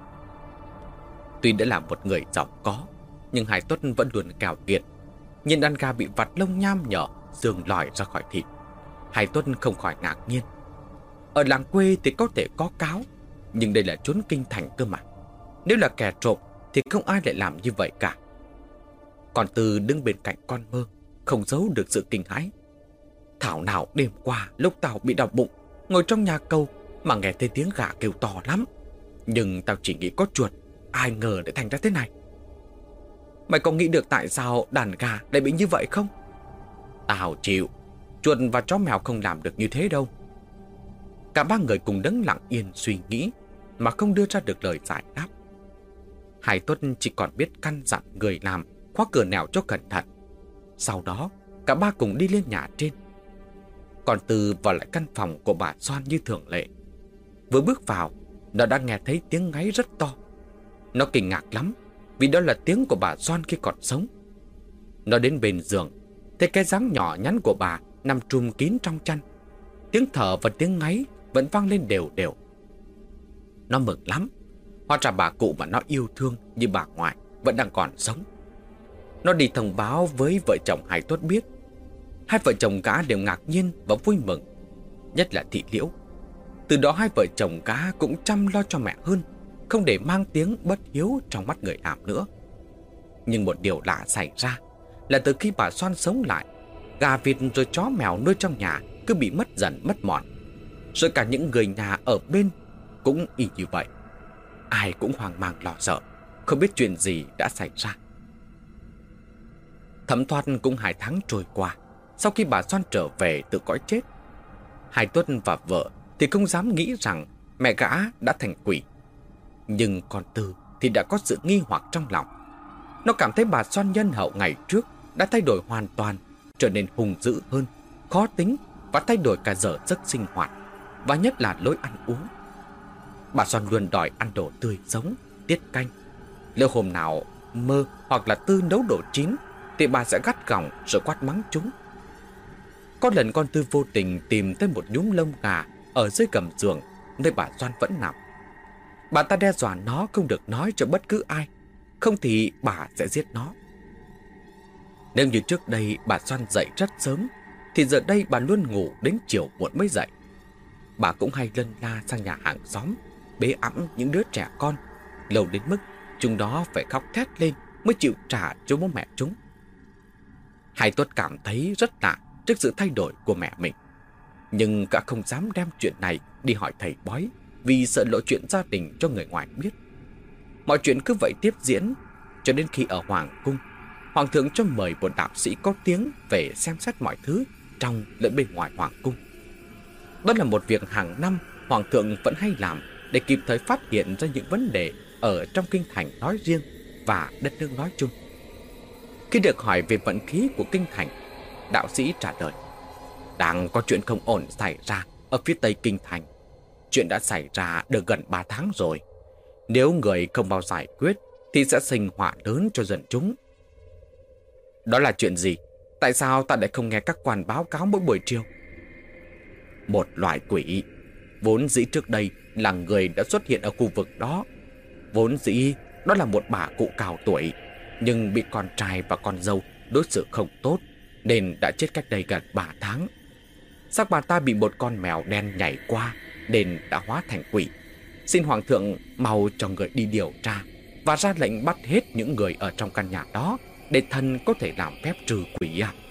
Speaker 2: Tuy đã là một người giàu có, nhưng Hải Tuất vẫn luôn kèo kiệt. Nhìn đàn gà bị vặt lông nham nhở, xương lòi ra khỏi thịt, Hải Tuất không khỏi ngạc nhiên. Ở làng quê thì có thể có cáo, nhưng đây là chốn kinh thành cơ mà. Nếu là kẻ trộm thì không ai lại làm như vậy cả. Còn Tư đứng bên cạnh con Mơ, không giấu được sự kinh hãi. Thảo nào đêm qua lúc tao bị đau bụng, ngồi trong nhà câu mà nghe thấy tiếng gà kêu to lắm. Nhưng tao chỉ nghĩ có chuột, ai ngờ lại thành ra thế này.
Speaker 1: Mày có nghĩ được tại sao đàn gà lại bị như vậy không?
Speaker 2: Tao chịu, chuột và chó mèo không làm được như thế đâu. Cả ba người cùng đứng lặng yên suy nghĩ mà không đưa ra được lời giải đáp. Hải Tuất chỉ còn biết căn dặn người làm khóa cửa nẻo cho cẩn thận. Sau đó cả ba cùng đi lên nhà trên. Còn Tư vào lại căn phòng của bà Soan như thường lệ. Vừa bước vào, nó đã nghe thấy tiếng ngáy rất to. Nó kinh ngạc lắm, vì đó là tiếng của bà Soan khi còn sống. Nó đến bên giường, thấy cái dáng nhỏ nhắn của bà nằm trùm kín trong chăn. Tiếng thở và tiếng ngáy vẫn vang lên đều đều. Nó mừng lắm, hóa ra bà cụ mà nó yêu thương như bà ngoại vẫn đang còn sống. Nó đi thông báo với vợ chồng Hải Tuất biết. Hai vợ chồng cá đều ngạc nhiên và vui mừng, nhất là Thị Liễu. Từ đó hai vợ chồng cá cũng chăm lo cho mẹ hơn, không để mang tiếng bất hiếu trong mắt người làm nữa. Nhưng một điều lạ xảy ra là từ khi bà Soan sống lại, gà vịt rồi chó mèo nuôi trong nhà cứ bị mất dần mất mòn. Rồi cả những người nhà ở bên cũng y như vậy. Ai cũng hoang mang lo sợ, không biết chuyện gì đã xảy ra. Thấm thoát cũng hai tháng trôi qua sau khi bà Soan trở về từ cõi chết. Hải Tuất và vợ thì không dám nghĩ rằng mẹ gã đã thành quỷ. Nhưng con Tư thì đã có sự nghi hoặc trong lòng. Nó cảm thấy bà Soan nhân hậu ngày trước đã thay đổi hoàn toàn, trở nên hung dữ hơn, khó tính và thay đổi cả giờ giấc sinh hoạt, và nhất là lối ăn uống. Bà Soan luôn đòi ăn đồ tươi sống, tiết canh. Lỡ hôm nào Mơ hoặc là Tư nấu đồ chín thì bà sẽ gắt gỏng rồi quát mắng chúng. Có lần con Tư vô tình tìm thấy một nhúm lông gà ở dưới gầm giường nơi bà Soan vẫn nằm. Bà ta đe dọa nó không được nói cho bất cứ ai, không thì bà sẽ giết nó. Nếu như trước đây bà Soan dậy rất sớm, thì giờ đây bà luôn ngủ đến chiều muộn mới dậy. Bà cũng hay lân la sang nhà hàng xóm, bế ẵm những đứa trẻ con, lâu đến mức chúng nó phải khóc thét lên mới chịu trả cho bố mẹ chúng. Hải Tuất cảm thấy rất lạ trước sự thay đổi của mẹ mình, nhưng cả không dám đem chuyện này đi hỏi thầy bói, vì sợ lộ chuyện gia đình cho người ngoài biết. Mọi chuyện cứ vậy tiếp diễn, cho đến khi ở Hoàng cung, Hoàng thượng cho mời một đạo sĩ có tiếng về xem xét mọi thứ trong lẫn bên ngoài Hoàng cung. Đó là một việc hàng năm Hoàng thượng vẫn hay làm để kịp thời phát hiện ra những vấn đề ở trong kinh thành nói riêng và đất nước nói chung. Khi được hỏi về vận khí của kinh thành, đạo sĩ trả lời: đang có chuyện không ổn xảy ra ở phía tây kinh thành. Chuyện đã xảy ra được gần ba tháng rồi. Nếu người không bao giải quyết thì sẽ sinh họa lớn cho dân chúng. Đó là chuyện gì? Tại sao ta lại không nghe các quan báo cáo mỗi buổi chiều? Một loại quỷ, vốn dĩ trước đây là người đã xuất hiện ở khu vực đó. Vốn dĩ đó là một bà cụ cao tuổi, nhưng bị con trai và con dâu đối xử không tốt nên đã chết cách đây gần ba tháng. Xác bà ta bị một con mèo đen nhảy qua nên đã hóa thành quỷ. Xin Hoàng thượng mau cho người đi điều tra và ra lệnh bắt hết những người ở trong căn nhà đó để thần có thể làm phép trừ quỷ à.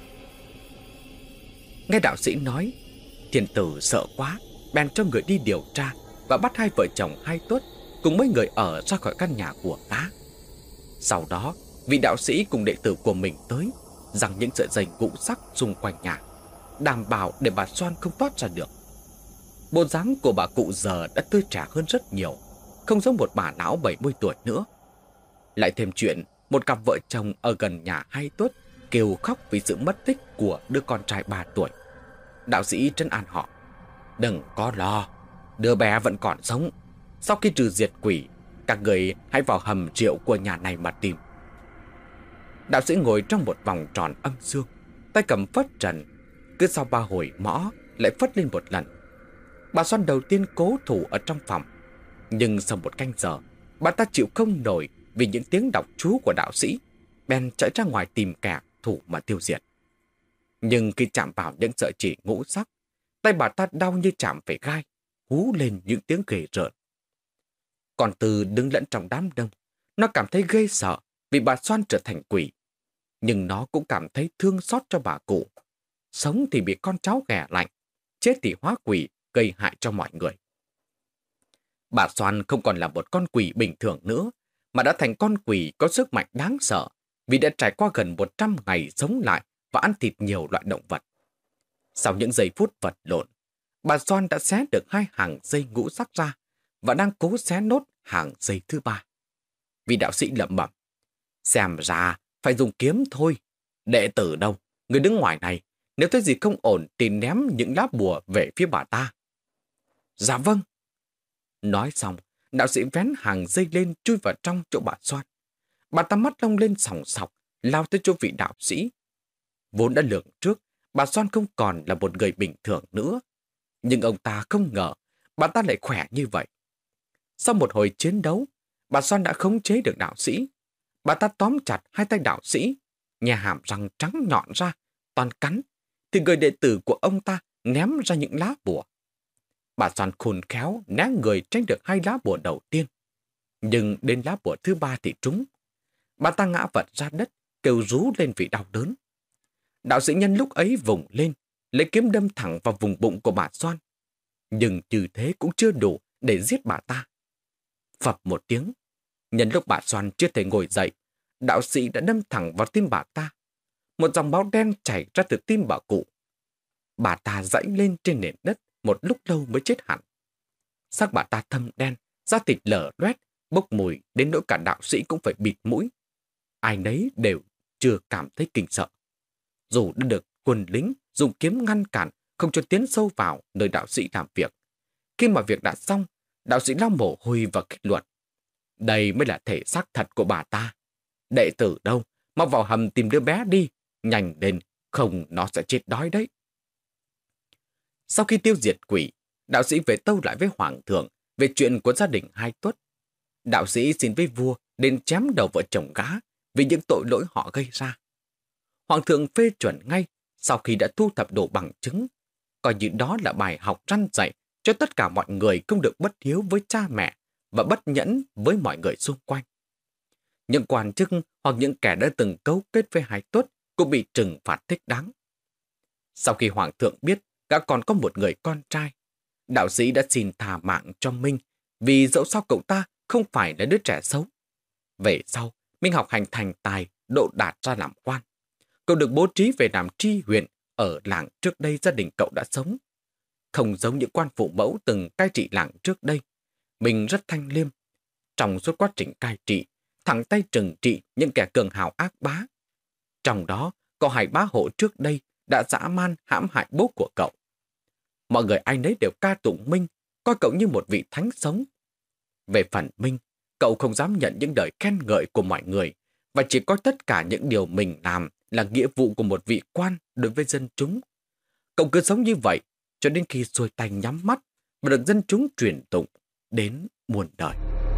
Speaker 2: Nghe đạo sĩ nói, thiên tử sợ quá, bèn cho người đi điều tra và bắt hai vợ chồng Hai Tuất cùng mấy người ở ra khỏi căn nhà của gã. Sau đó, vị đạo sĩ cùng đệ tử của mình tới, giăng những sợi dây ngũ sắc xung quanh nhà, đảm bảo để bà Soan không thoát ra được. Bộ dáng của bà cụ giờ đã tươi trẻ hơn rất nhiều, không giống một bà lão bảy mươi tuổi nữa. Lại thêm chuyện một cặp vợ chồng ở gần nhà Hai Tuất kêu khóc vì sự mất tích của đứa con trai ba tuổi. Đạo sĩ trấn an họ: đừng có lo, đứa bé vẫn còn sống. Sau khi trừ diệt quỷ, các người hãy vào hầm rượu của nhà này mà tìm. Đạo sĩ ngồi trong một vòng tròn âm dương, tay cầm phất trần, cứ sau ba hồi mõ lại phất lên một lần. Bà Soan đầu tiên cố thủ ở trong phòng, nhưng sau một canh giờ, bà ta chịu không nổi vì những tiếng đọc chú của đạo sĩ, bèn chạy ra ngoài tìm kẻ thủ mà tiêu diệt. Nhưng khi chạm vào những sợi chỉ ngũ sắc, tay bà ta đau như chạm phải gai, hú lên những tiếng ghê rợn. Còn Từ đứng lẫn trong đám đông, nó cảm thấy ghê sợ vì bà Soan trở thành quỷ, nhưng nó cũng cảm thấy thương xót cho bà cụ. Sống thì bị con cháu ghẻ lạnh, chết thì hóa quỷ gây hại cho mọi người. Bà Soan không còn là một con quỷ bình thường nữa, mà đã thành con quỷ có sức mạnh đáng sợ vì đã trải qua gần một trăm ngày sống lại và ăn thịt nhiều loại động vật. Sau những giây phút vật lộn, bà Soan đã xé được hai hàng dây ngũ sắc ra và đang cố xé nốt hàng dây thứ ba. Vị đạo sĩ lẩm bẩm: xem ra phải dùng kiếm thôi. Đệ tử đâu? Người đứng ngoài này, nếu thấy gì không ổn thì ném những lá bùa về phía bà ta. Dạ vâng. Nói xong, đạo sĩ vén hàng dây lên chui vào trong chỗ bà Soan. Bà ta mắt long lên sòng sọc, lao tới chỗ vị đạo sĩ. Vốn đã lường trước, bà Soan không còn là một người bình thường nữa. Nhưng ông ta không ngờ bà ta lại khỏe như vậy. Sau một hồi chiến đấu, bà Soan đã khống chế được đạo sĩ. Bà ta tóm chặt hai tay đạo sĩ, nhà hàm răng trắng nhọn ra, toàn cắn, thì người đệ tử của ông ta ném ra những lá bùa. Bà Soan khôn khéo né người tránh được hai lá bùa đầu tiên. Nhưng đến lá bùa thứ ba thì trúng. Bà ta ngã vật ra đất, kêu rú lên vì đau đớn. Đạo sĩ nhân lúc ấy vùng lên, lấy kiếm đâm thẳng vào vùng bụng của bà Soan. Nhưng như thế cũng chưa đủ để giết bà ta. Phập một tiếng, nhân lúc bà Soan chưa thể ngồi dậy, đạo sĩ đã đâm thẳng vào tim bà ta. Một dòng máu đen chảy ra từ tim bà cụ. Bà ta dãy lên trên nền đất một lúc lâu mới chết hẳn. Xác bà ta thâm đen, da thịt lở loét, bốc mùi đến nỗi cả đạo sĩ cũng phải bịt mũi. Ai nấy đều chưa cảm thấy kinh sợ. Dù đã được quân lính dùng kiếm ngăn cản không cho tiến sâu vào nơi đạo sĩ làm việc. Khi mà việc đã xong, đạo sĩ lau mồ hôi và kết luận: đây mới là thể xác thật của bà ta. Đệ tử đâu, mau vào hầm tìm đứa bé đi, nhanh lên, không nó sẽ chết đói đấy. Sau khi tiêu diệt quỷ, đạo sĩ về tâu lại với hoàng thượng về chuyện của gia đình Hai Tuất. Đạo sĩ xin với vua đến chém đầu vợ chồng gã vì những tội lỗi họ gây ra. Hoàng thượng phê chuẩn ngay sau khi đã thu thập đủ bằng chứng, coi như đó là bài học răn dạy cho tất cả mọi người không được bất hiếu với cha mẹ và bất nhẫn với mọi người xung quanh. Những quan chức hoặc những kẻ đã từng cấu kết với Hai Tuất cũng bị trừng phạt thích đáng. Sau khi hoàng thượng biết gã còn có một người con trai, đạo sĩ đã xin thả mạng cho Minh vì dẫu sao cậu ta không phải là đứa trẻ xấu. Về sau, Minh học hành thành tài, độ đạt ra làm quan. Cậu được bố trí về làm tri huyện ở làng trước đây gia đình cậu đã sống. Không giống những quan phụ mẫu từng cai trị làng trước đây, mình rất thanh liêm. Trong suốt quá trình cai trị, thẳng tay trừng trị những kẻ cường hào ác bá. Trong đó, có hai bá hộ trước đây đã dã man hãm hại bố của cậu. Mọi người ai nấy đều ca tụng Minh, coi cậu như một vị thánh sống. Về phần Minh, cậu không dám nhận những lời khen ngợi của mọi người và chỉ coi tất cả những điều mình làm là nghĩa vụ của một vị quan đối với dân chúng. Cậu cứ sống như vậy cho đến khi xuôi tay nhắm mắt và được dân chúng truyền tụng đến muôn đời.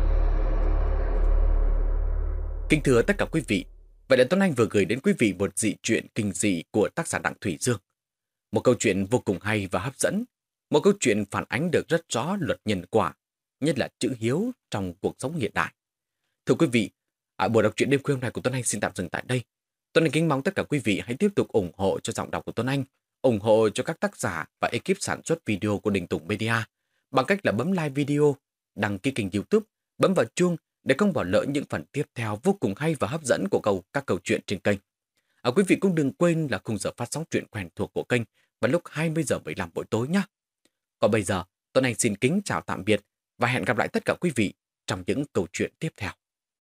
Speaker 2: Kính thưa tất cả quý vị, vậy là Tuấn Anh vừa gửi đến quý vị một dị truyện kinh dị của tác giả Đặng Thủy Dương. Một câu chuyện vô cùng hay và hấp dẫn, một câu chuyện phản ánh được rất rõ luật nhân quả, nhất là chữ hiếu trong cuộc sống hiện đại.
Speaker 1: Thưa quý vị, ở buổi đọc truyện đêm khuya hôm nay của Tuấn Anh xin tạm dừng tại đây. Tuấn Anh kính mong tất cả quý vị hãy tiếp tục ủng hộ cho giọng đọc của Tuấn Anh, ủng hộ cho các tác giả và ekip sản xuất video của Đình Tùng Media bằng cách là bấm like video, đăng ký kênh YouTube, bấm vào chuông để không bỏ lỡ những phần tiếp theo vô cùng hay và hấp dẫn của câu các câu chuyện trên kênh. À, quý vị cũng đừng quên là khung giờ phát sóng truyện quen thuộc của kênh vào lúc hai mươi giờ mười lăm buổi tối nhé. Còn bây giờ, Tuấn Anh xin kính chào tạm biệt và hẹn gặp lại tất cả quý vị trong những câu chuyện tiếp theo.